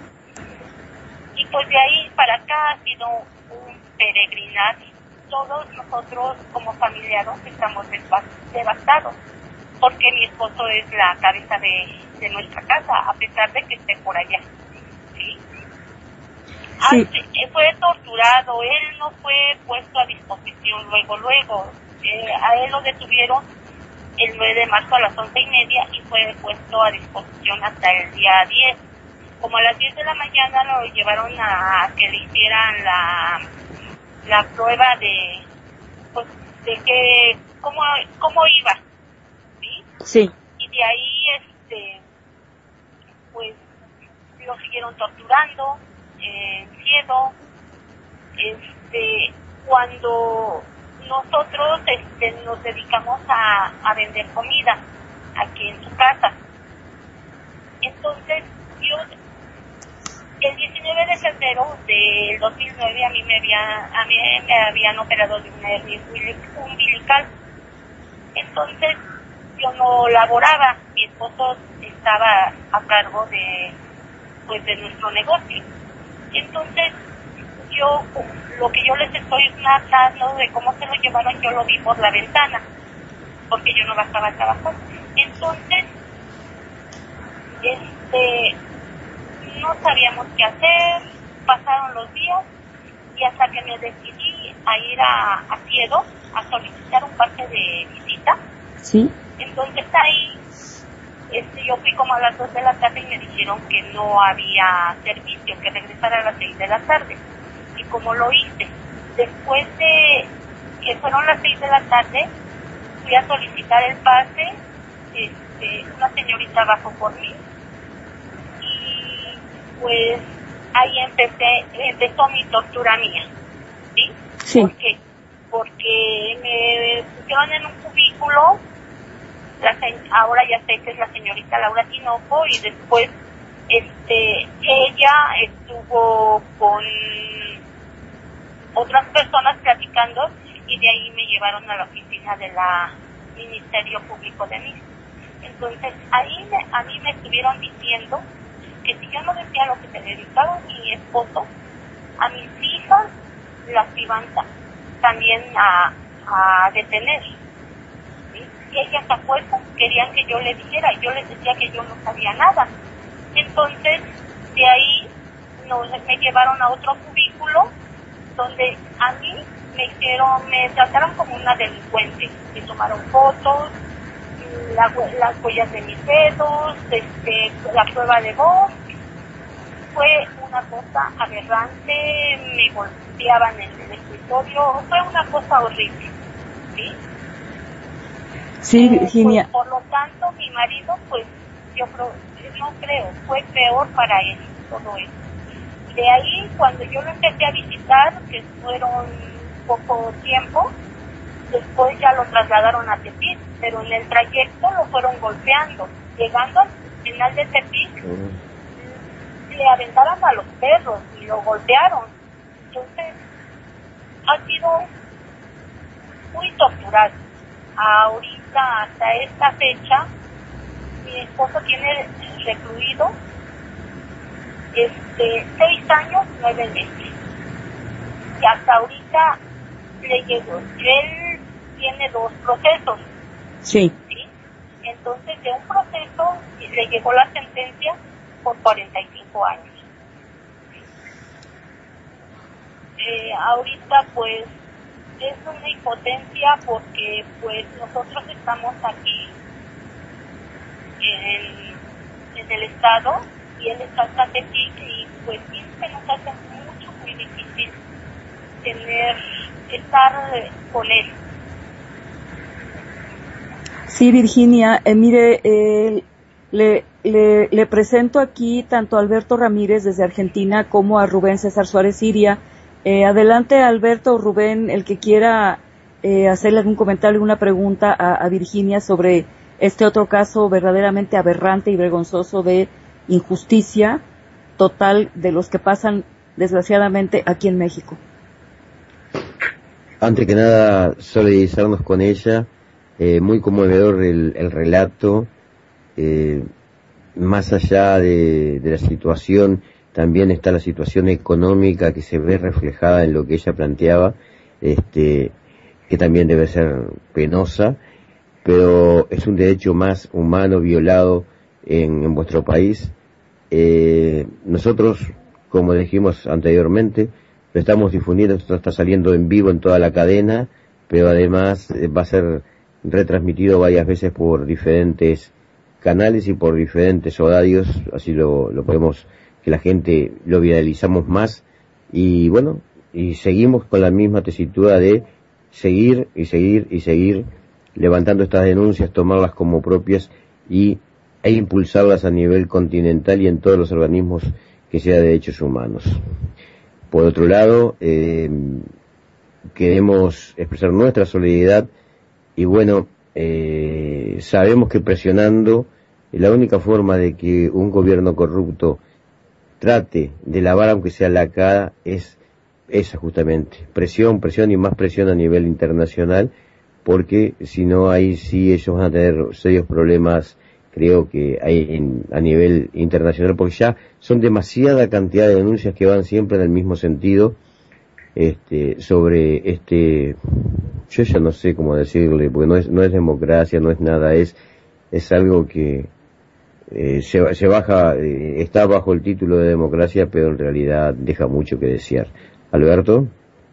Y pues de ahí para acá ha sido un peregrinar. Todos nosotros como familiares estamos devastados porque mi esposo es la cabeza de, de nuestra casa, a pesar de que esté por allá. ¿Sí? Sí. Antes, fue torturado, él no fue puesto a disposición luego, luego. Eh, a él lo detuvieron el nueve de marzo a las once y media y fue puesto a disposición hasta el día diez. Como a las diez de la mañana lo llevaron a que le hicieran la, la prueba de, pues, de que, cómo, cómo iba. Sí. Y de ahí, este, pues, lo siguieron torturando, eh, ciego. Este, cuando nosotros, este, nos dedicamos a, a vender comida aquí en su casa. Entonces, yo, el diecinueve de febrero del dos mil nueve a mí me había, a mí me habían operado de una hernia umbilical. Entonces, yo no laboraba, mi esposo estaba a cargo de, pues, de nuestro negocio. Entonces, yo, lo que yo les estoy narrando de cómo se lo llevaron, yo lo vi por la ventana, porque yo no bajaba a trabajar. Entonces, este, no sabíamos qué hacer, pasaron los días, y hasta que me decidí a ir a, a Ciedo a solicitar un pase de visita. Sí. Entonces ahí este, yo fui como a las dos de la tarde y me dijeron que no había servicio, que regresara a las seis de la tarde. Y como lo hice, después de que fueron las seis de la tarde, fui a solicitar el pase, este, una señorita bajó por mí y pues ahí empecé, empezó mi tortura mía, ¿sí? Sí. ¿Por qué? Porque me pusieron en un cubículo. La, ahora ya sé que es la señorita Laura Tinoco y después este ella estuvo con otras personas platicando y de ahí me llevaron a la oficina de la Ministerio Público de México. Entonces ahí me, a mí me estuvieron diciendo que si yo no decía lo que se dedicaba a mi esposo, a mis hijas las iban también a, a detener. Y ellas a fuerza querían que yo le dijera, yo les decía que yo no sabía nada. Entonces, de ahí nos, me llevaron a otro cubículo donde a mí me hicieron, me trataron como una delincuente. Me tomaron fotos, la, las huellas de mis dedos, este, la prueba de voz. Fue una cosa aberrante, me golpeaban en el escritorio, fue una cosa horrible, ¿sí? Sí, eh, Virginia. Pues, por lo tanto, mi marido, pues, yo creo, no creo, fue peor para él todo eso. De ahí, cuando yo lo empecé a visitar, que fueron poco tiempo, después ya lo trasladaron a Tepic, pero en el trayecto lo fueron golpeando. Llegando al final de Tepic, le aventaron a los perros y lo golpearon. Entonces, ha sido muy torturado. Ahorita, hasta esta fecha, mi esposo tiene recluido este, seis años, nueve meses. Y hasta ahorita le llegó, él tiene dos procesos. Sí. ¿Sí? Entonces, de un proceso le llegó la sentencia por cuarenta y cinco años. Eh, ahorita, pues, es una impotencia porque, pues, nosotros estamos aquí en, en el estado y él está en Tepic y, pues, sí se nos hace mucho, muy difícil tener, estar con él. Sí, Virginia, eh, mire, eh, le, le, le presento aquí tanto a Alberto Ramírez desde Argentina como a Rubén César Suárez Siria. Eh, adelante, Alberto o Rubén, el que quiera eh, hacerle algún comentario, alguna pregunta a, a Virginia sobre este otro caso verdaderamente aberrante y vergonzoso de injusticia total de los que pasan desgraciadamente aquí en México. Antes que nada, solidarizarnos con ella. Eh, muy conmovedor el, el relato, eh, más allá de, de la situación, también está la situación económica que se ve reflejada en lo que ella planteaba, este, que también debe ser penosa, pero es un derecho más humano violado en, en vuestro país. Eh, nosotros, como dijimos anteriormente, lo estamos difundiendo, esto está saliendo en vivo en toda la cadena, pero además eh, va a ser retransmitido varias veces por diferentes canales y por diferentes horarios, así lo, lo podemos, que la gente lo viralizamos más, y bueno, y seguimos con la misma tesitura de seguir y seguir y seguir levantando estas denuncias, tomarlas como propias y e impulsarlas a nivel continental y en todos los organismos que sea de derechos humanos. Por otro lado, eh, queremos expresar nuestra solidaridad. Y bueno, eh, sabemos que presionando, la única forma de que un gobierno corrupto trate de lavar aunque sea la cara es esa justamente, presión, presión y más presión a nivel internacional, porque si no ahí sí ellos van a tener serios problemas, creo que hay en, a nivel internacional, porque ya son demasiada cantidad de denuncias que van siempre en el mismo sentido, este, sobre este... Yo ya no sé cómo decirle, porque no es no es democracia, no es nada, es es algo que eh, se, se baja, eh, está bajo el título de democracia, pero en realidad deja mucho que desear. Alberto.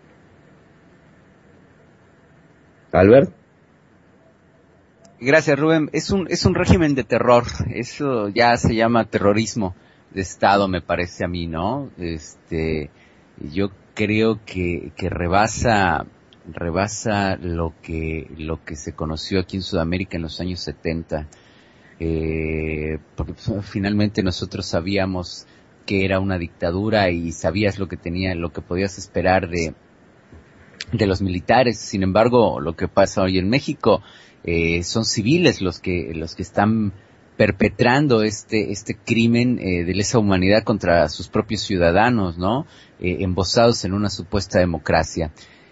Albert. Gracias, Rubén. Es un es un régimen de terror. Eso ya se llama terrorismo de Estado, me parece a mí, ¿no? Este, yo creo que que rebasa rebasa lo que lo que se conoció aquí en Sudamérica en los años setenta, eh, porque pues, finalmente nosotros sabíamos que era una dictadura y sabías lo que tenía, lo que podías esperar de de los militares. Sin embargo, lo que pasa hoy en México eh, son civiles los que los que están perpetrando este este crimen eh, de lesa humanidad contra sus propios ciudadanos, ¿no? Eh, embosados en una supuesta democracia.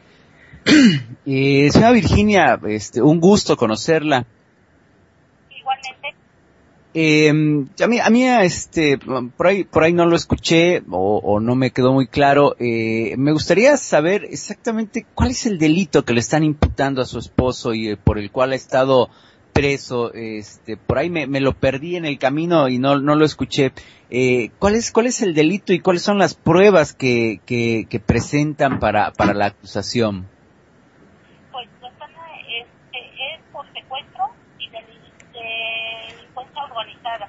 Eh, señora Virginia, este, un gusto conocerla. Igualmente. Eh, a mí, a mí, este, por ahí, por ahí no lo escuché o, o no me quedó muy claro. Eh, me gustaría saber exactamente cuál es el delito que le están imputando a su esposo y eh, por el cual ha estado preso. Este, por ahí me, me lo perdí en el camino y no, no lo escuché. Eh, ¿cuál es, cuál es el delito y cuáles son las pruebas que, que, que presentan para, para la acusación? Pues es, es por secuestro y delito. organizada.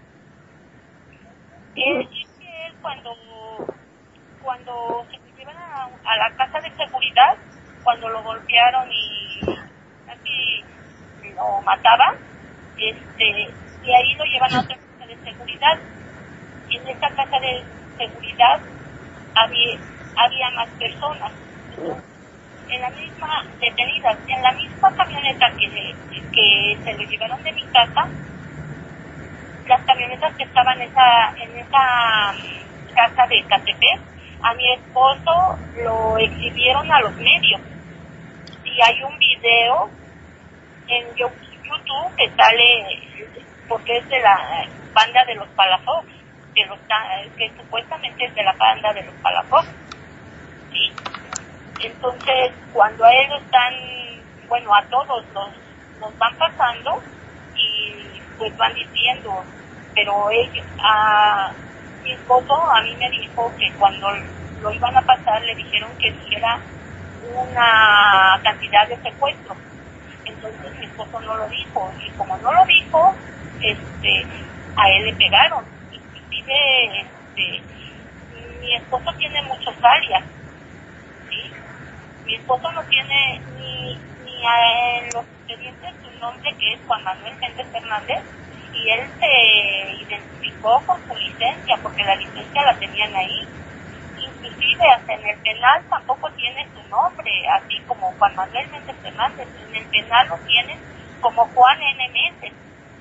Es que él cuando, cuando se lo llevan a, a la casa de seguridad, cuando lo golpearon y casi lo mataban, este, y ahí lo llevan a otra casa de seguridad. En esta casa de seguridad había, había más personas. En la misma, detenidas, en la misma camioneta que, que se lo llevaron de mi casa, las camionetas que estaban en esa, en esa um, casa de Catepec, a mi esposo lo exhibieron a los medios. Y hay un video en YouTube que sale, porque es de la banda de los Palafox, que, los, que supuestamente es de la banda de los Palafox. ¿Sí? Entonces, cuando a él están, bueno, a todos los, nos van pasando y pues van diciendo, pero ellos, a mi esposo a mí me dijo que cuando lo iban a pasar le dijeron que dijera una cantidad de secuestro. Entonces mi esposo no lo dijo, y como no lo dijo, este, a él le pegaron. Inclusive, este, mi esposo tiene muchos alias, ¿sí? Mi esposo no tiene ni, ni en los expedientes su nombre, que es Juan Manuel Méndez Fernández, y él se identificó con su licencia, porque la licencia la tenían ahí. Inclusive hasta en el penal tampoco tiene su nombre, así como Juan Manuel Méndez Fernández. En el penal lo tienen como Juan N. Méndez.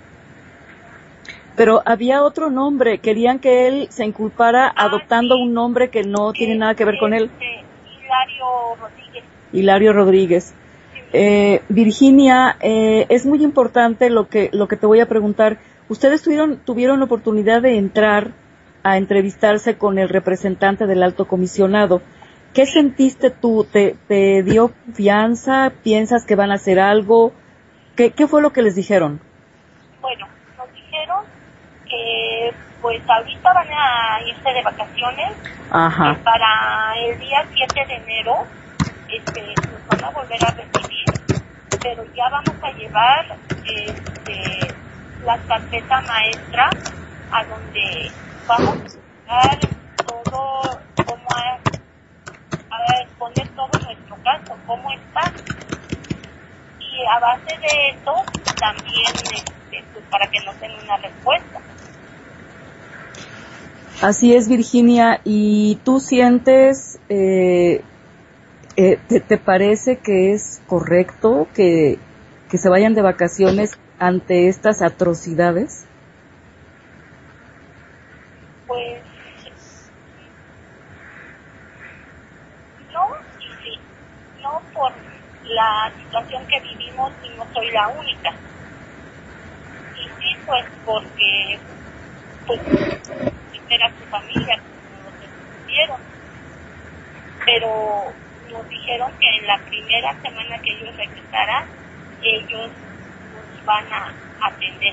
Pero había otro nombre, querían que él se inculpara ah, adoptando sí. un nombre que no tiene nada que ver con él. Hilario Rodríguez. Hilario Rodríguez. Eh, Virginia, eh, es muy importante lo que lo que te voy a preguntar. Ustedes tuvieron tuvieron la oportunidad de entrar a entrevistarse con el representante del alto comisionado. ¿Qué sentiste tú? ¿Te, te dio confianza? ¿Piensas que van a hacer algo? ¿Qué, qué fue lo que les dijeron? Bueno, nos dijeron que pues ahorita van a irse de vacaciones. Ajá. Que para el día siete de enero este, nos van a volver a recibir, pero ya vamos a llevar este, la carpeta maestra a donde vamos a dar todo, cómo a, a exponer todo nuestro caso, cómo está. Y a base de eso también este, pues, para que nos den una respuesta. Así es, Virginia. ¿Y tú sientes, eh, eh, te, te parece que es correcto que, que se vayan de vacaciones ante estas atrocidades? Pues no y sí, no por la situación que vivimos y no soy la única. Y sí, pues porque pues era su familia como nos estuvieron, pero nos dijeron que en la primera semana que ellos regresaran, ellos nos van a atender.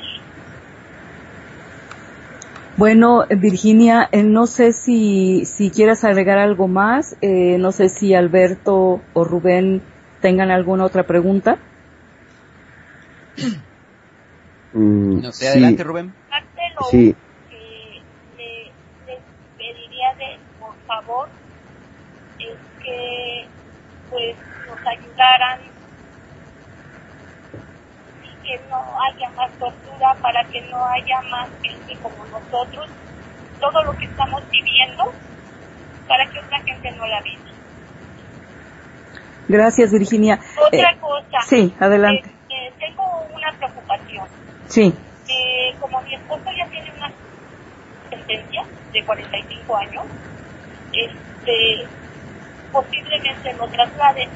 Bueno, Virginia, eh, no sé si si quieras agregar algo más, eh, no sé si Alberto o Rubén tengan alguna otra pregunta. Mm, no sé, sí. Adelante, Rubén. Sí. De, por favor, es que pues nos ayudaran y que no haya más tortura, para que no haya más gente como nosotros, todo lo que estamos viviendo, para que otra gente no la viva. Gracias, Virginia. Otra eh, cosa. Sí, adelante. Eh, eh, tengo una preocupación. Sí. Eh, como mi esposo ya tiene una sentencia de cuarenta y cinco años, este, posiblemente lo trasladen,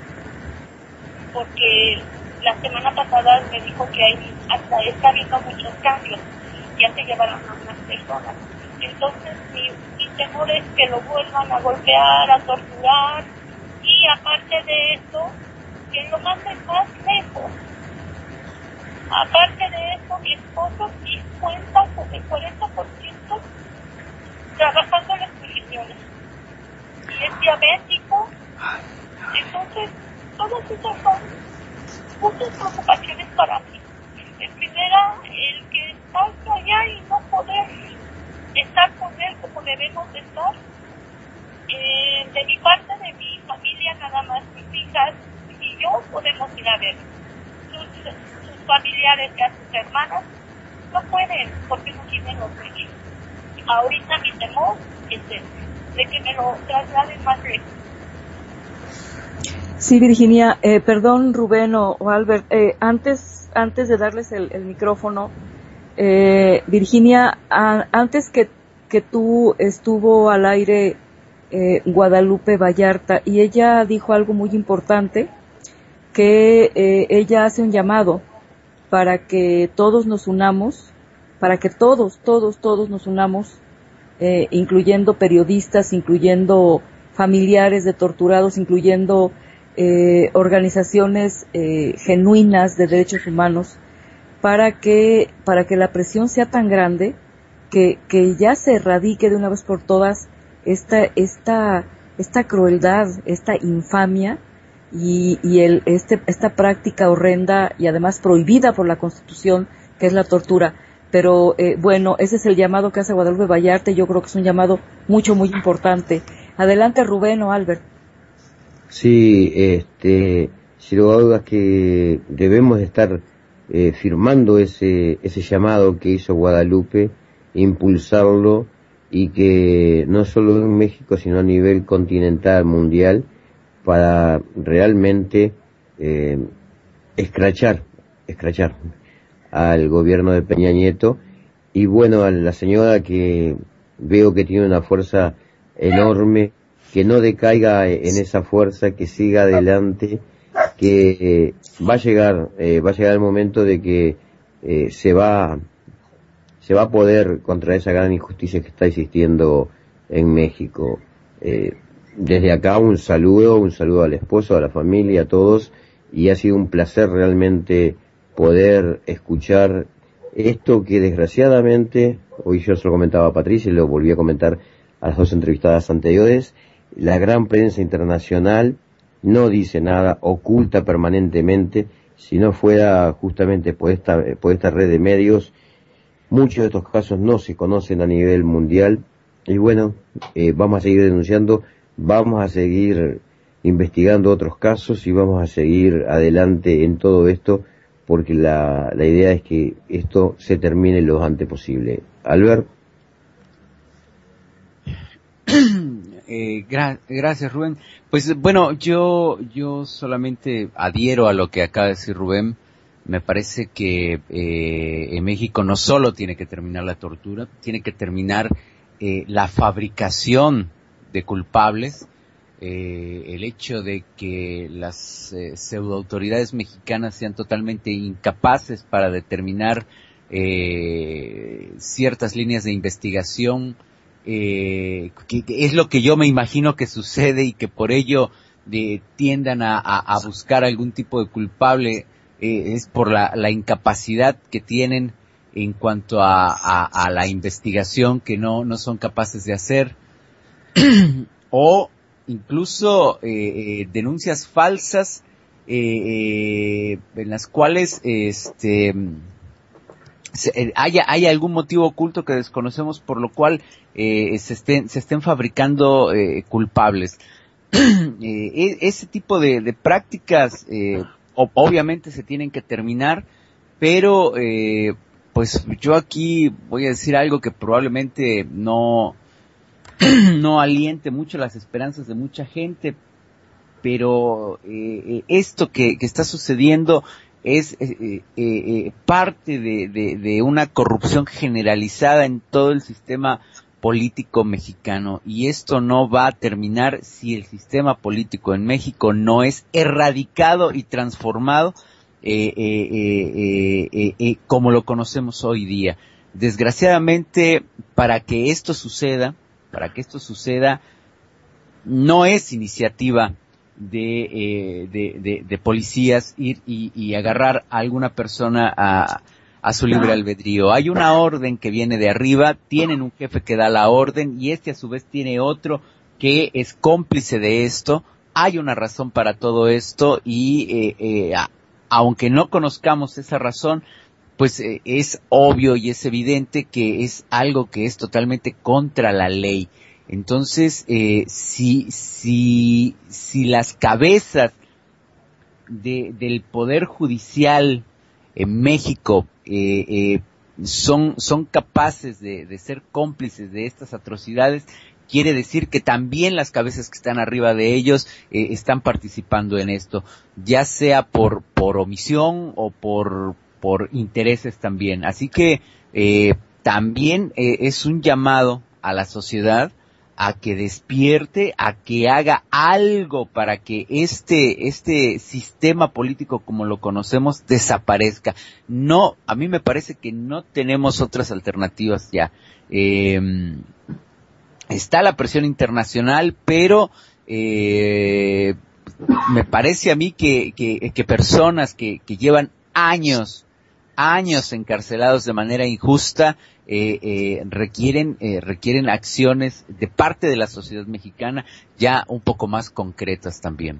porque la semana pasada me dijo que hay, hasta está habiendo muchos cambios, ya se llevaron a unas personas. Entonces mi, mi temor es que lo vuelvan a golpear, a torturar, y aparte de eso, que lo manden más lejos. Aparte de eso, mi esposo sí cuenta con el cuarenta por ciento trabajando en las prisiones. Y es diabético. Entonces, todas esas son muchas preocupaciones para mí. En primera, el que está estar con él como debemos de estar. Eh, de mi parte, de mi familia, nada más mis hijas y yo podemos ir a ver. Sus, sus familiares y a sus hermanas no pueden porque no tienen los medios. Ahorita mi temor es ese, de que me lo trasladen más lejos. Sí, Virginia, eh, perdón Rubén o, o Albert, eh, antes antes de darles el, el micrófono, eh, Virginia, a, antes que, que tú estuvo al aire eh, Guadalupe Vallarta y ella dijo algo muy importante, que eh, ella hace un llamado para que todos nos unamos, para que todos, todos, todos nos unamos, eh, incluyendo periodistas, incluyendo familiares de torturados, incluyendo eh, organizaciones eh, genuinas de derechos humanos, para que para que la presión sea tan grande que que ya se erradique de una vez por todas esta esta esta crueldad, esta infamia y y el este esta práctica horrenda y además prohibida por la Constitución, que es la tortura. Pero eh, bueno, ese es el llamado que hace Guadalupe Vallarta y yo creo que es un llamado mucho muy importante. Adelante Rubén o Albert. Sí, este, sin lugar a dudas que debemos estar eh, firmando ese ese llamado que hizo Guadalupe, impulsarlo y que no solo en México sino a nivel continental, mundial, para realmente eh, escrachar, escrachar al gobierno de Peña Nieto y bueno, a la señora que veo que tiene una fuerza enorme, que no decaiga en esa fuerza, que siga adelante, que eh, va a llegar, eh, va a llegar el momento de que eh, se va, se va a poder contra esa gran injusticia que está existiendo en México. Eh, desde acá un saludo, un saludo al esposo, a la familia, a todos, y ha sido un placer realmente poder escuchar esto que desgraciadamente, hoy yo se lo comentaba a Patricia y lo volví a comentar a las dos entrevistadas anteriores, la gran prensa internacional no dice nada, oculta permanentemente. Si no fuera justamente por esta, por esta red de medios, muchos de estos casos no se conocen a nivel mundial. Y bueno, eh, vamos a seguir denunciando, vamos a seguir investigando otros casos y vamos a seguir adelante en todo esto, porque la, la idea es que esto se termine lo antes posible. Albert. Eh, gra- gracias Rubén. Pues bueno, yo yo solamente adhiero a lo que acaba de decir Rubén. Me parece que eh, en México no solo tiene que terminar la tortura, tiene que terminar eh, la fabricación de culpables. Eh, el hecho de que las eh, pseudoautoridades mexicanas sean totalmente incapaces para determinar eh, ciertas líneas de investigación, Eh, que, que es lo que yo me imagino que sucede y que por ello de, tiendan a, a, a buscar algún tipo de culpable, eh, es por la, la incapacidad que tienen en cuanto a, a, a la investigación que no, no son capaces de hacer, o incluso eh, eh, denuncias falsas eh, eh, en las cuales este Se, haya, haya algún motivo oculto que desconocemos por lo cual eh, se estén se estén fabricando eh, culpables. eh, ese tipo de, de prácticas eh, obviamente se tienen que terminar, pero eh, pues yo aquí voy a decir algo que probablemente no no aliente mucho las esperanzas de mucha gente, pero eh, esto que, que está sucediendo es eh, eh, eh, parte de, de, de una corrupción generalizada en todo el sistema político mexicano, y esto no va a terminar si el sistema político en México no es erradicado y transformado eh, eh, eh, eh, eh, como lo conocemos hoy día. Desgraciadamente, para que esto suceda, para que esto suceda, no es iniciativa de, eh, de, de, de policías ir y, y agarrar a alguna persona a, a su libre albedrío. Hay una orden que viene de arriba, tienen un jefe que da la orden y este a su vez tiene otro que es cómplice de esto. Hay una razón para todo esto y eh, eh, a, aunque no conozcamos esa razón, pues eh, es obvio y es evidente que es algo que es totalmente contra la ley. Entonces, eh, si, si, si las cabezas de, del Poder Judicial en México eh, eh, son, son capaces de, de ser cómplices de estas atrocidades, quiere decir que también las cabezas que están arriba de ellos eh, están participando en esto, ya sea por, por omisión o por, por intereses también. Así que eh, también eh, es un llamado a la sociedad a que despierte, a que haga algo para que este, este sistema político como lo conocemos desaparezca. No, a mí me parece que no tenemos otras alternativas ya. Eh, está la presión internacional, pero eh, me parece a mí que, que, que personas que, que llevan años, años encarcelados de manera injusta, Eh, eh, requieren eh, requieren acciones de parte de la sociedad mexicana ya un poco más concretas también.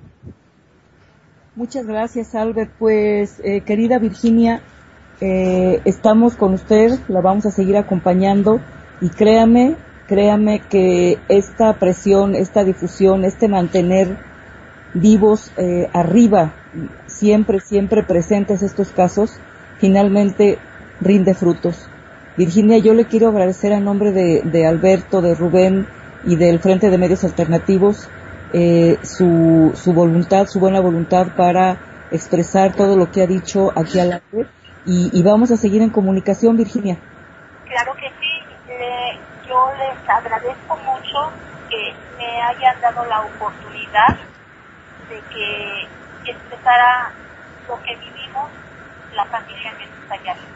Muchas gracias, Albert. Pues, eh, querida Virginia, eh, estamos con usted, la vamos a seguir acompañando y créame, créame que esta presión, esta difusión, este mantener vivos eh, arriba, siempre, siempre presentes estos casos, finalmente rinde frutos. Virginia, yo le quiero agradecer a nombre de, de Alberto, de Rubén y del Frente de Medios Alternativos eh, su, su voluntad, su buena voluntad para expresar todo lo que ha dicho aquí al aire y, y vamos a seguir en comunicación, Virginia. Claro que sí, le, yo les agradezco mucho que me hayan dado la oportunidad de que expresara lo que vivimos la familia Méndez Ayala.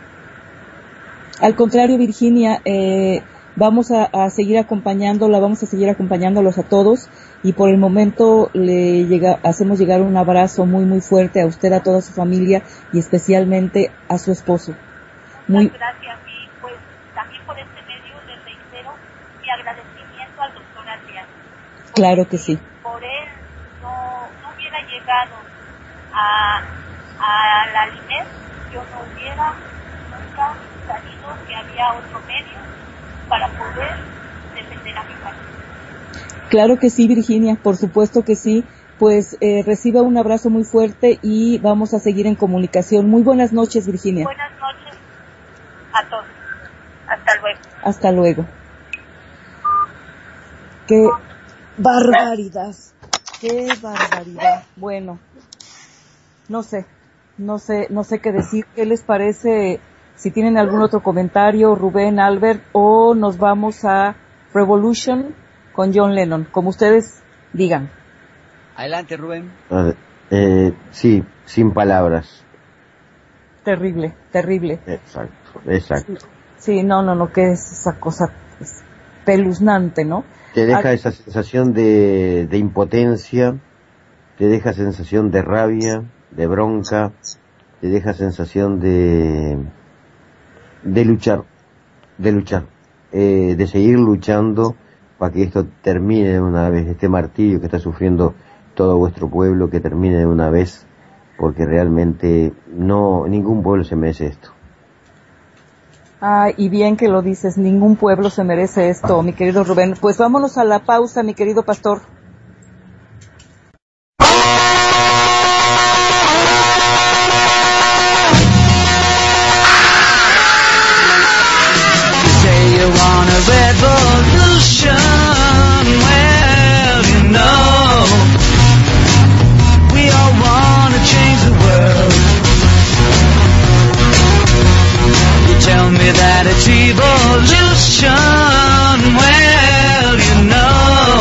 Al contrario, Virginia, eh, vamos a, a seguir acompañándola, vamos a seguir acompañándolos a todos y por el momento le llega, hacemos llegar un abrazo muy muy fuerte a usted, a toda su familia y especialmente a su esposo. Muy Muchas gracias y pues también por este medio les reitero mi agradecimiento al doctor Adrián. Claro que sí. Por él no, no hubiera llegado a, a la Liner, yo no hubiera nunca sabido que había otro medio para poder defender a mi país. Claro que sí, Virginia, por supuesto que sí. Pues eh, reciba un abrazo muy fuerte y vamos a seguir en comunicación. Muy buenas noches, Virginia. Buenas noches a todos. Hasta luego. Hasta luego. Qué barbaridad, qué barbaridad. Bueno, no sé, no sé, no sé qué decir. ¿Qué les parece? Si tienen algún otro comentario, Rubén, Albert, o nos vamos a Revolution con John Lennon, como ustedes digan. Adelante, Rubén. Uh, eh, sí, sin palabras. Terrible, terrible. Exacto, exacto. Sí, sí, no, no, no, que es esa cosa espeluznante, ¿no? Te deja Ah, esa sensación de, de impotencia, te deja sensación de rabia, de bronca, te deja sensación de de luchar, de luchar, eh, de seguir luchando para que esto termine de una vez, este martirio que está sufriendo todo vuestro pueblo, que termine de una vez, porque realmente no, ningún pueblo se merece esto. Ah, y bien que lo dices, ningún pueblo se merece esto, mi querido Rubén. Pues vámonos a la pausa, mi querido pastor. Revolution, well, you know, we all want to change the world. You tell me that it's evolution, well, you know,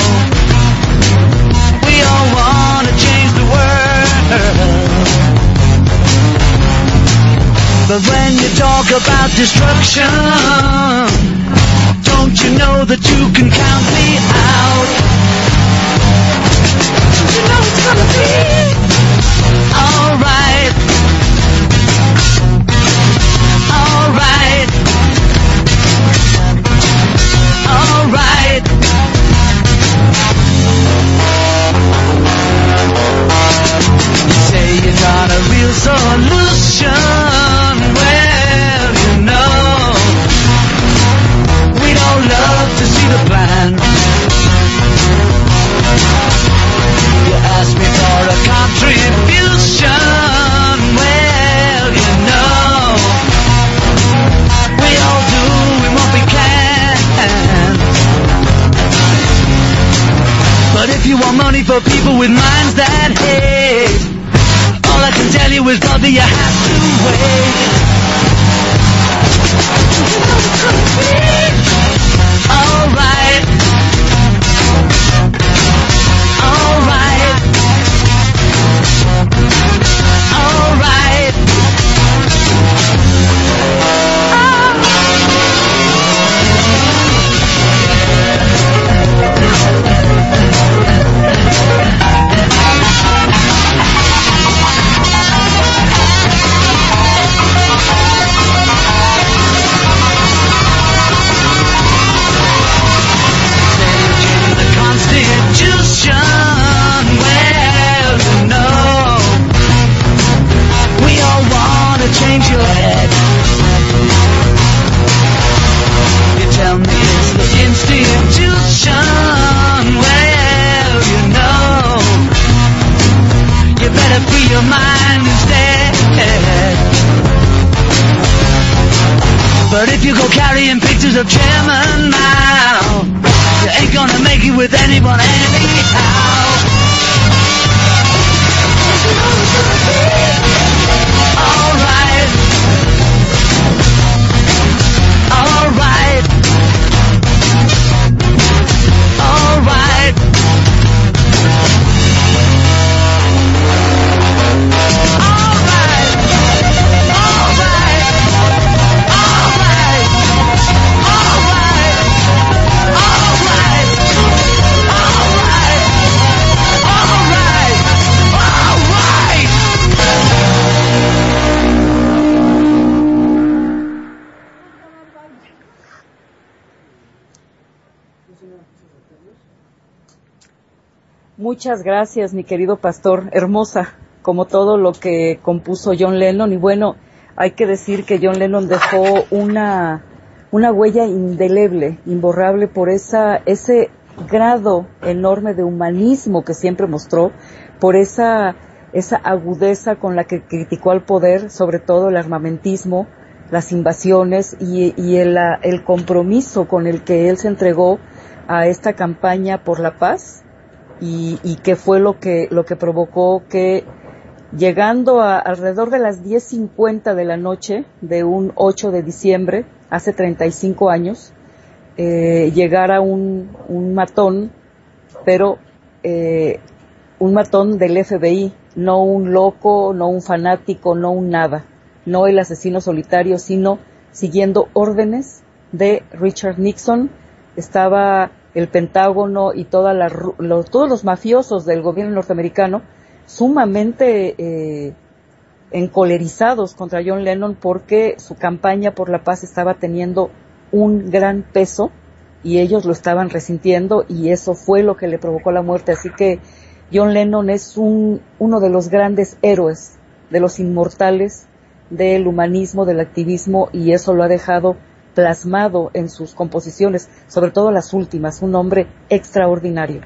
we all want to change the world. But when you talk about destruction, don't you know that you can count me out? You know it's gonna be alright. Alright. Alright. You say you got a real solution. Well, more money for people with minds that hate. All I can tell you is, brother, you have to wait. Alright. Alright. Alright. Constitution, well, you know, we all want to change your head. You tell me it's the institution, well, you know, you better free your mind instead. But if you go carrying pictures of Chairman Mao, you ain't gonna make it with anyone anyhow. Alright. Alright. Alright. Muchas gracias, mi querido pastor. Hermosa, como todo lo que compuso John Lennon. Y bueno, hay que decir que John Lennon dejó una, una huella indeleble, imborrable por esa, ese grado enorme de humanismo que siempre mostró, por esa, esa agudeza con la que criticó al poder, sobre todo el armamentismo, las invasiones y, y el, el compromiso con el que él se entregó a esta campaña por la paz. Y, y que fue lo que lo que provocó que, llegando a alrededor de las diez cincuenta de la noche de un ocho de diciembre, hace treinta y cinco años, eh, llegara un, un matón, pero eh, un matón del F B I, no un loco, no un fanático, no un nada, no el asesino solitario, sino siguiendo órdenes de Richard Nixon. Estaba el Pentágono y toda la, los, todos los mafiosos del gobierno norteamericano sumamente eh, encolerizados contra John Lennon porque su campaña por la paz estaba teniendo un gran peso y ellos lo estaban resintiendo y eso fue lo que le provocó la muerte. Así que John Lennon es un, uno de los grandes héroes, de los inmortales del humanismo, del activismo, y eso lo ha dejado plasmado en sus composiciones, sobre todo las últimas, un hombre extraordinario.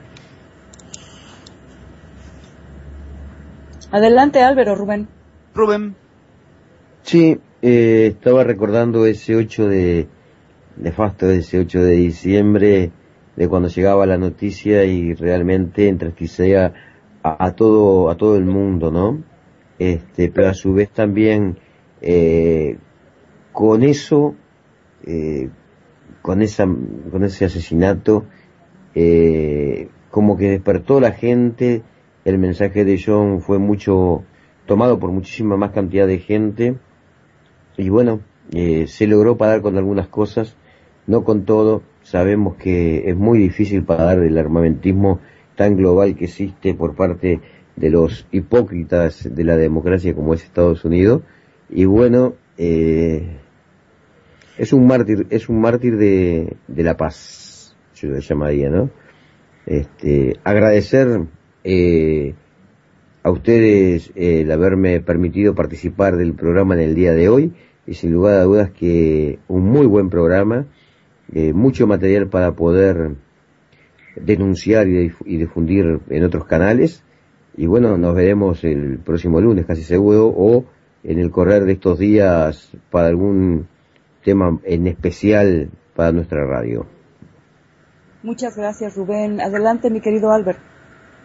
Adelante, Álvaro, Rubén. Rubén. Sí, eh, estaba recordando ese ocho de, nefasto, ese ocho de diciembre, de cuando llegaba la noticia y realmente entristecía a, a todo, a todo el mundo, ¿no? Este, pero a su vez también, eh, con eso, Eh, con esa con ese asesinato eh, como que despertó la gente. El mensaje de John fue mucho tomado por muchísima más cantidad de gente y bueno, eh, se logró parar con algunas cosas, no con todo. Sabemos que es muy difícil parar el armamentismo tan global que existe por parte de los hipócritas de la democracia como es Estados Unidos, y bueno, eh, es un mártir, es un mártir de, de la paz, yo lo llamaría, ¿no? Este, agradecer eh, a ustedes eh, el haberme permitido participar del programa en el día de hoy, y sin lugar a dudas que un muy buen programa, eh, mucho material para poder denunciar y, dif- y difundir en otros canales, y bueno, nos veremos el próximo lunes casi seguro, o en el correr de estos días para algún tema en especial para nuestra radio. Muchas gracias, Rubén. Adelante, mi querido Albert.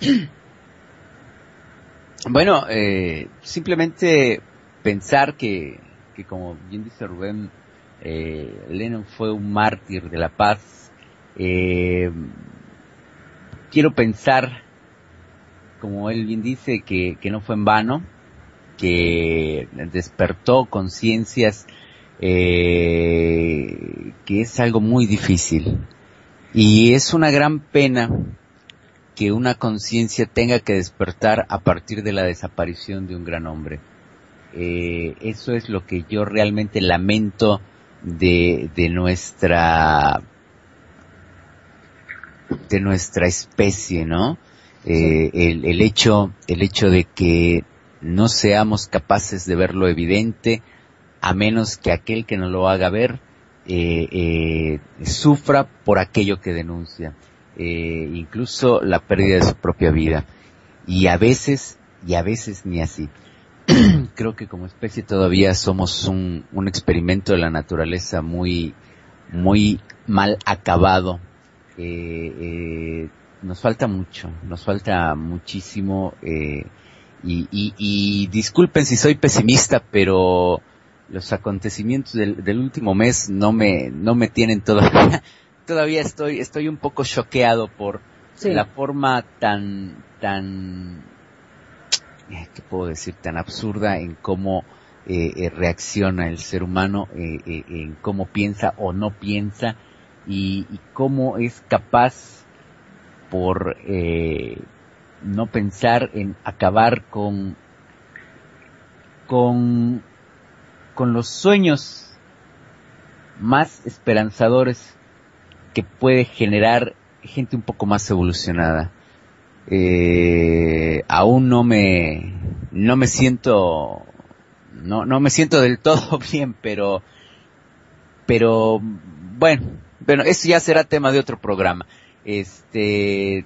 Bueno, eh, simplemente pensar que, que como bien dice Rubén, eh, Lennon fue un mártir de la paz. Eh, quiero pensar, como él bien dice, que, que no fue en vano, que despertó conciencias, eh, que es algo muy difícil. Y es una gran pena que una conciencia tenga que despertar a partir de la desaparición de un gran hombre. Eh, eso es lo que yo realmente lamento de, de nuestra de nuestra especie, ¿no? Eh, el, el hecho el hecho de que no seamos capaces de ver lo evidente, a menos que aquel que nos lo haga ver eh, eh, sufra por aquello que denuncia. Eh, incluso la pérdida de su propia vida, y a veces y a veces ni así. Creo que como especie todavía somos un, un experimento de la naturaleza muy muy mal acabado. Eh, eh, nos falta mucho, nos falta muchísimo, eh, y, y, y disculpen si soy pesimista, pero los acontecimientos del, del último mes no me no me tienen todavía todavía estoy estoy un poco choqueado por sí. la forma tan tan eh, ¿qué puedo decir? Tan absurda en cómo eh, eh, reacciona el ser humano, eh, eh, en cómo piensa o no piensa, y, y cómo es capaz por eh, no pensar en acabar con con con los sueños más esperanzadores que puede generar gente un poco más evolucionada. Eh, aún no me no me siento no no me siento del todo bien, pero pero bueno, bueno, eso ya será tema de otro programa. Este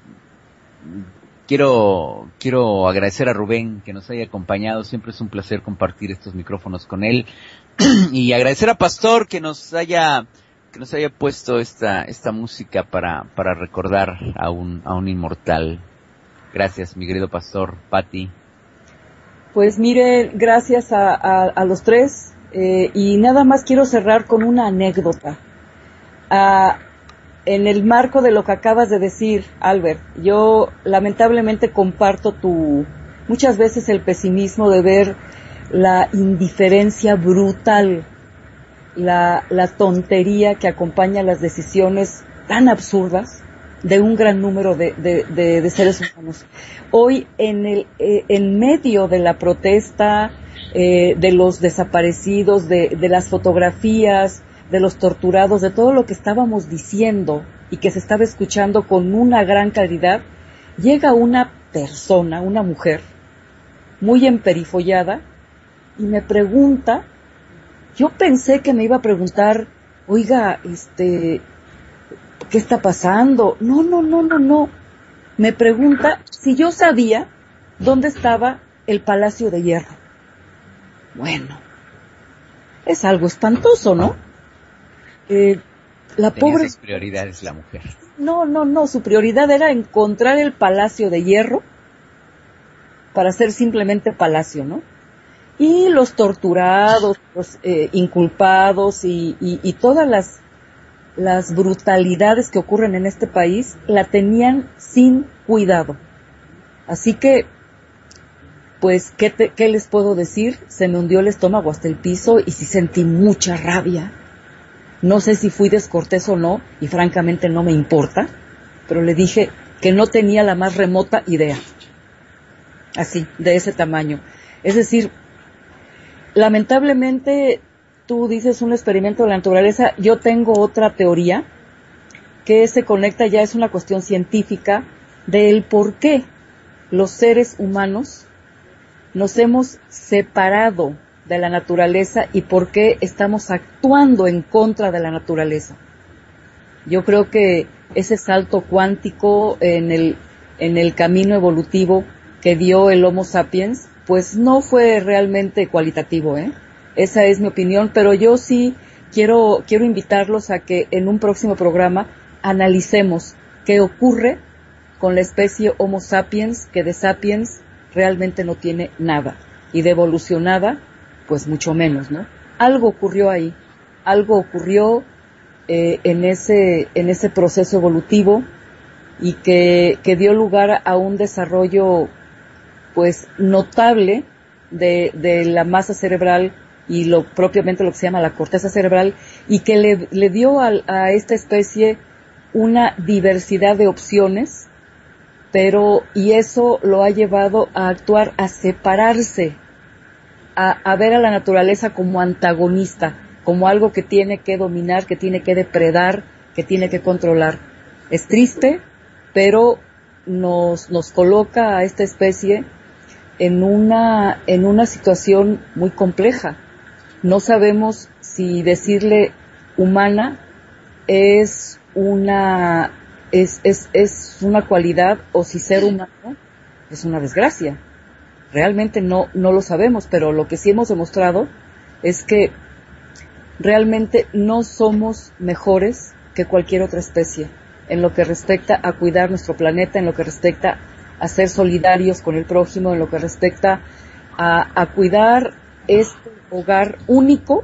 quiero quiero agradecer a Rubén que nos haya acompañado, siempre es un placer compartir estos micrófonos con él, y agradecer a Pastor que nos haya que nos haya puesto esta esta música para para recordar a un a un inmortal. Gracias, mi querido Pastor. Pati. Pues mire, gracias a, a, a los tres, eh, y nada más quiero cerrar con una anécdota. Ah, en el marco de lo que acabas de decir, Albert, yo lamentablemente comparto tu, muchas veces el pesimismo de ver la indiferencia brutal, la, la tontería que acompaña las decisiones tan absurdas de un gran número de, de, de, de seres humanos. Hoy, en el eh, en medio de la protesta, eh, de los desaparecidos, de, de las fotografías, de los torturados, de todo lo que estábamos diciendo y que se estaba escuchando con una gran claridad, llega una persona, una mujer, muy emperifollada, y me pregunta, yo pensé que me iba a preguntar, oiga, este, ¿qué está pasando? No, no, no, no, no. Me pregunta si yo sabía dónde estaba el Palacio de Hierro. Bueno, es algo espantoso, ¿no? Eh, la Tenía pobre... sus prioridades la mujer. No, no, no, su prioridad era encontrar el Palacio de Hierro para ser simplemente palacio, ¿no? Y los torturados, los eh, inculpados y, y, y todas las, las brutalidades que ocurren en este país la tenían sin cuidado. Así que, pues, ¿qué, te, qué les puedo decir? Se me hundió el estómago hasta el piso y sí sentí mucha rabia. No sé si fui descortés o no, y francamente no me importa, pero le dije que no tenía la más remota idea. Así, de ese tamaño. Es decir, lamentablemente, tú dices un experimento de la naturaleza, yo tengo otra teoría que se conecta, ya es una cuestión científica, del por qué los seres humanos nos hemos separado de la naturaleza y por qué estamos actuando en contra de la naturaleza. Yo creo que ese salto cuántico en el, en el camino evolutivo que dio el Homo sapiens, pues no fue realmente cualitativo, ¿eh? Esa es mi opinión, pero yo sí quiero, quiero invitarlos a que en un próximo programa analicemos qué ocurre con la especie Homo sapiens, que de sapiens realmente no tiene nada, y de evolucionada, pues mucho menos, ¿no? Algo ocurrió ahí, algo ocurrió eh, en ese en ese proceso evolutivo y que, que dio lugar a un desarrollo, pues, notable de, de la masa cerebral y lo propiamente lo que se llama la corteza cerebral, y que le, le dio a, a esta especie una diversidad de opciones, pero, y eso lo ha llevado a actuar, a separarse, a, a ver a la naturaleza como antagonista, como algo que tiene que dominar, que tiene que depredar, que tiene que controlar. Es triste, pero nos, nos coloca a esta especie en una, en una situación muy compleja. No sabemos si decirle humana es una, es, es, es una cualidad, o si ser humano es una desgracia. Realmente no, no lo sabemos, pero lo que sí hemos demostrado es que realmente no somos mejores que cualquier otra especie en lo que respecta a cuidar nuestro planeta, en lo que respecta a ser solidarios con el prójimo, en lo que respecta a, a cuidar este hogar único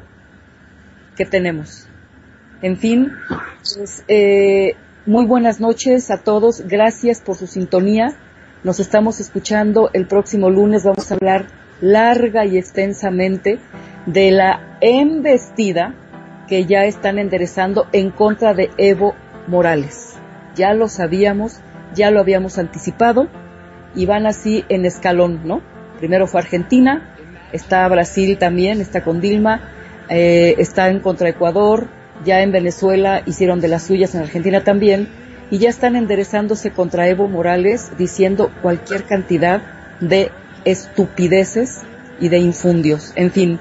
que tenemos. En fin, pues, eh, muy buenas noches a todos, gracias por su sintonía. Nos estamos escuchando el próximo lunes. Vamos a hablar larga y extensamente de la embestida que ya están enderezando en contra de Evo Morales. Ya lo sabíamos, ya lo habíamos anticipado, y van así en escalón, ¿no? Primero fue Argentina, está Brasil también, está con Dilma, eh, está en contra Ecuador, ya en Venezuela hicieron de las suyas, en Argentina también, y ya están enderezándose contra Evo Morales, diciendo cualquier cantidad de estupideces y de infundios. En fin,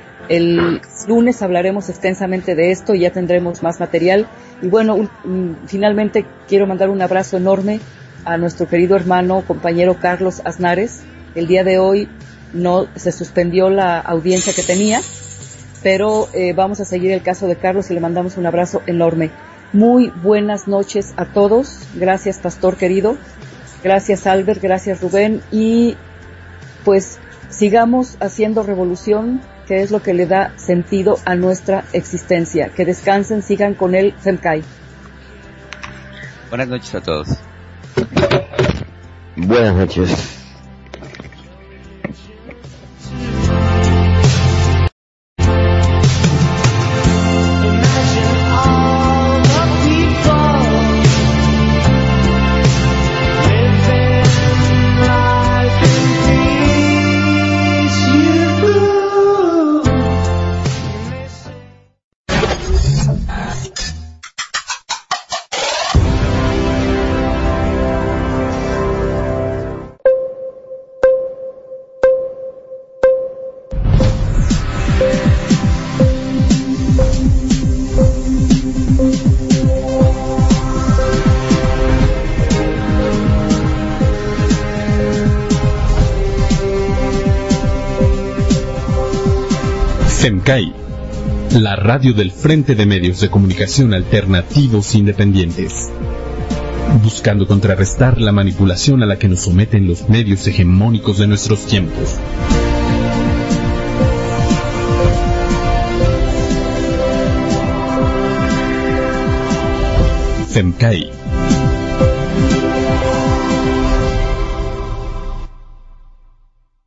el lunes hablaremos extensamente de esto y ya tendremos más material. Y bueno, un, finalmente quiero mandar un abrazo enorme a nuestro querido hermano, compañero Carlos Aznares. El día de hoy no se suspendió la audiencia que tenía, pero eh, vamos a seguir el caso de Carlos y le mandamos un abrazo enorme. Muy buenas noches a todos. Gracias, pastor querido. Gracias, Albert. Gracias, Rubén. Y pues sigamos haciendo revolución, que es lo que le da sentido a nuestra existencia. Que descansen, sigan con el Femcay. Buenas noches a todos. Buenas noches. Femcay, la radio del Frente de Medios de Comunicación Alternativos Independientes, buscando contrarrestar la manipulación a la que nos someten los medios hegemónicos de nuestros tiempos. Femcay,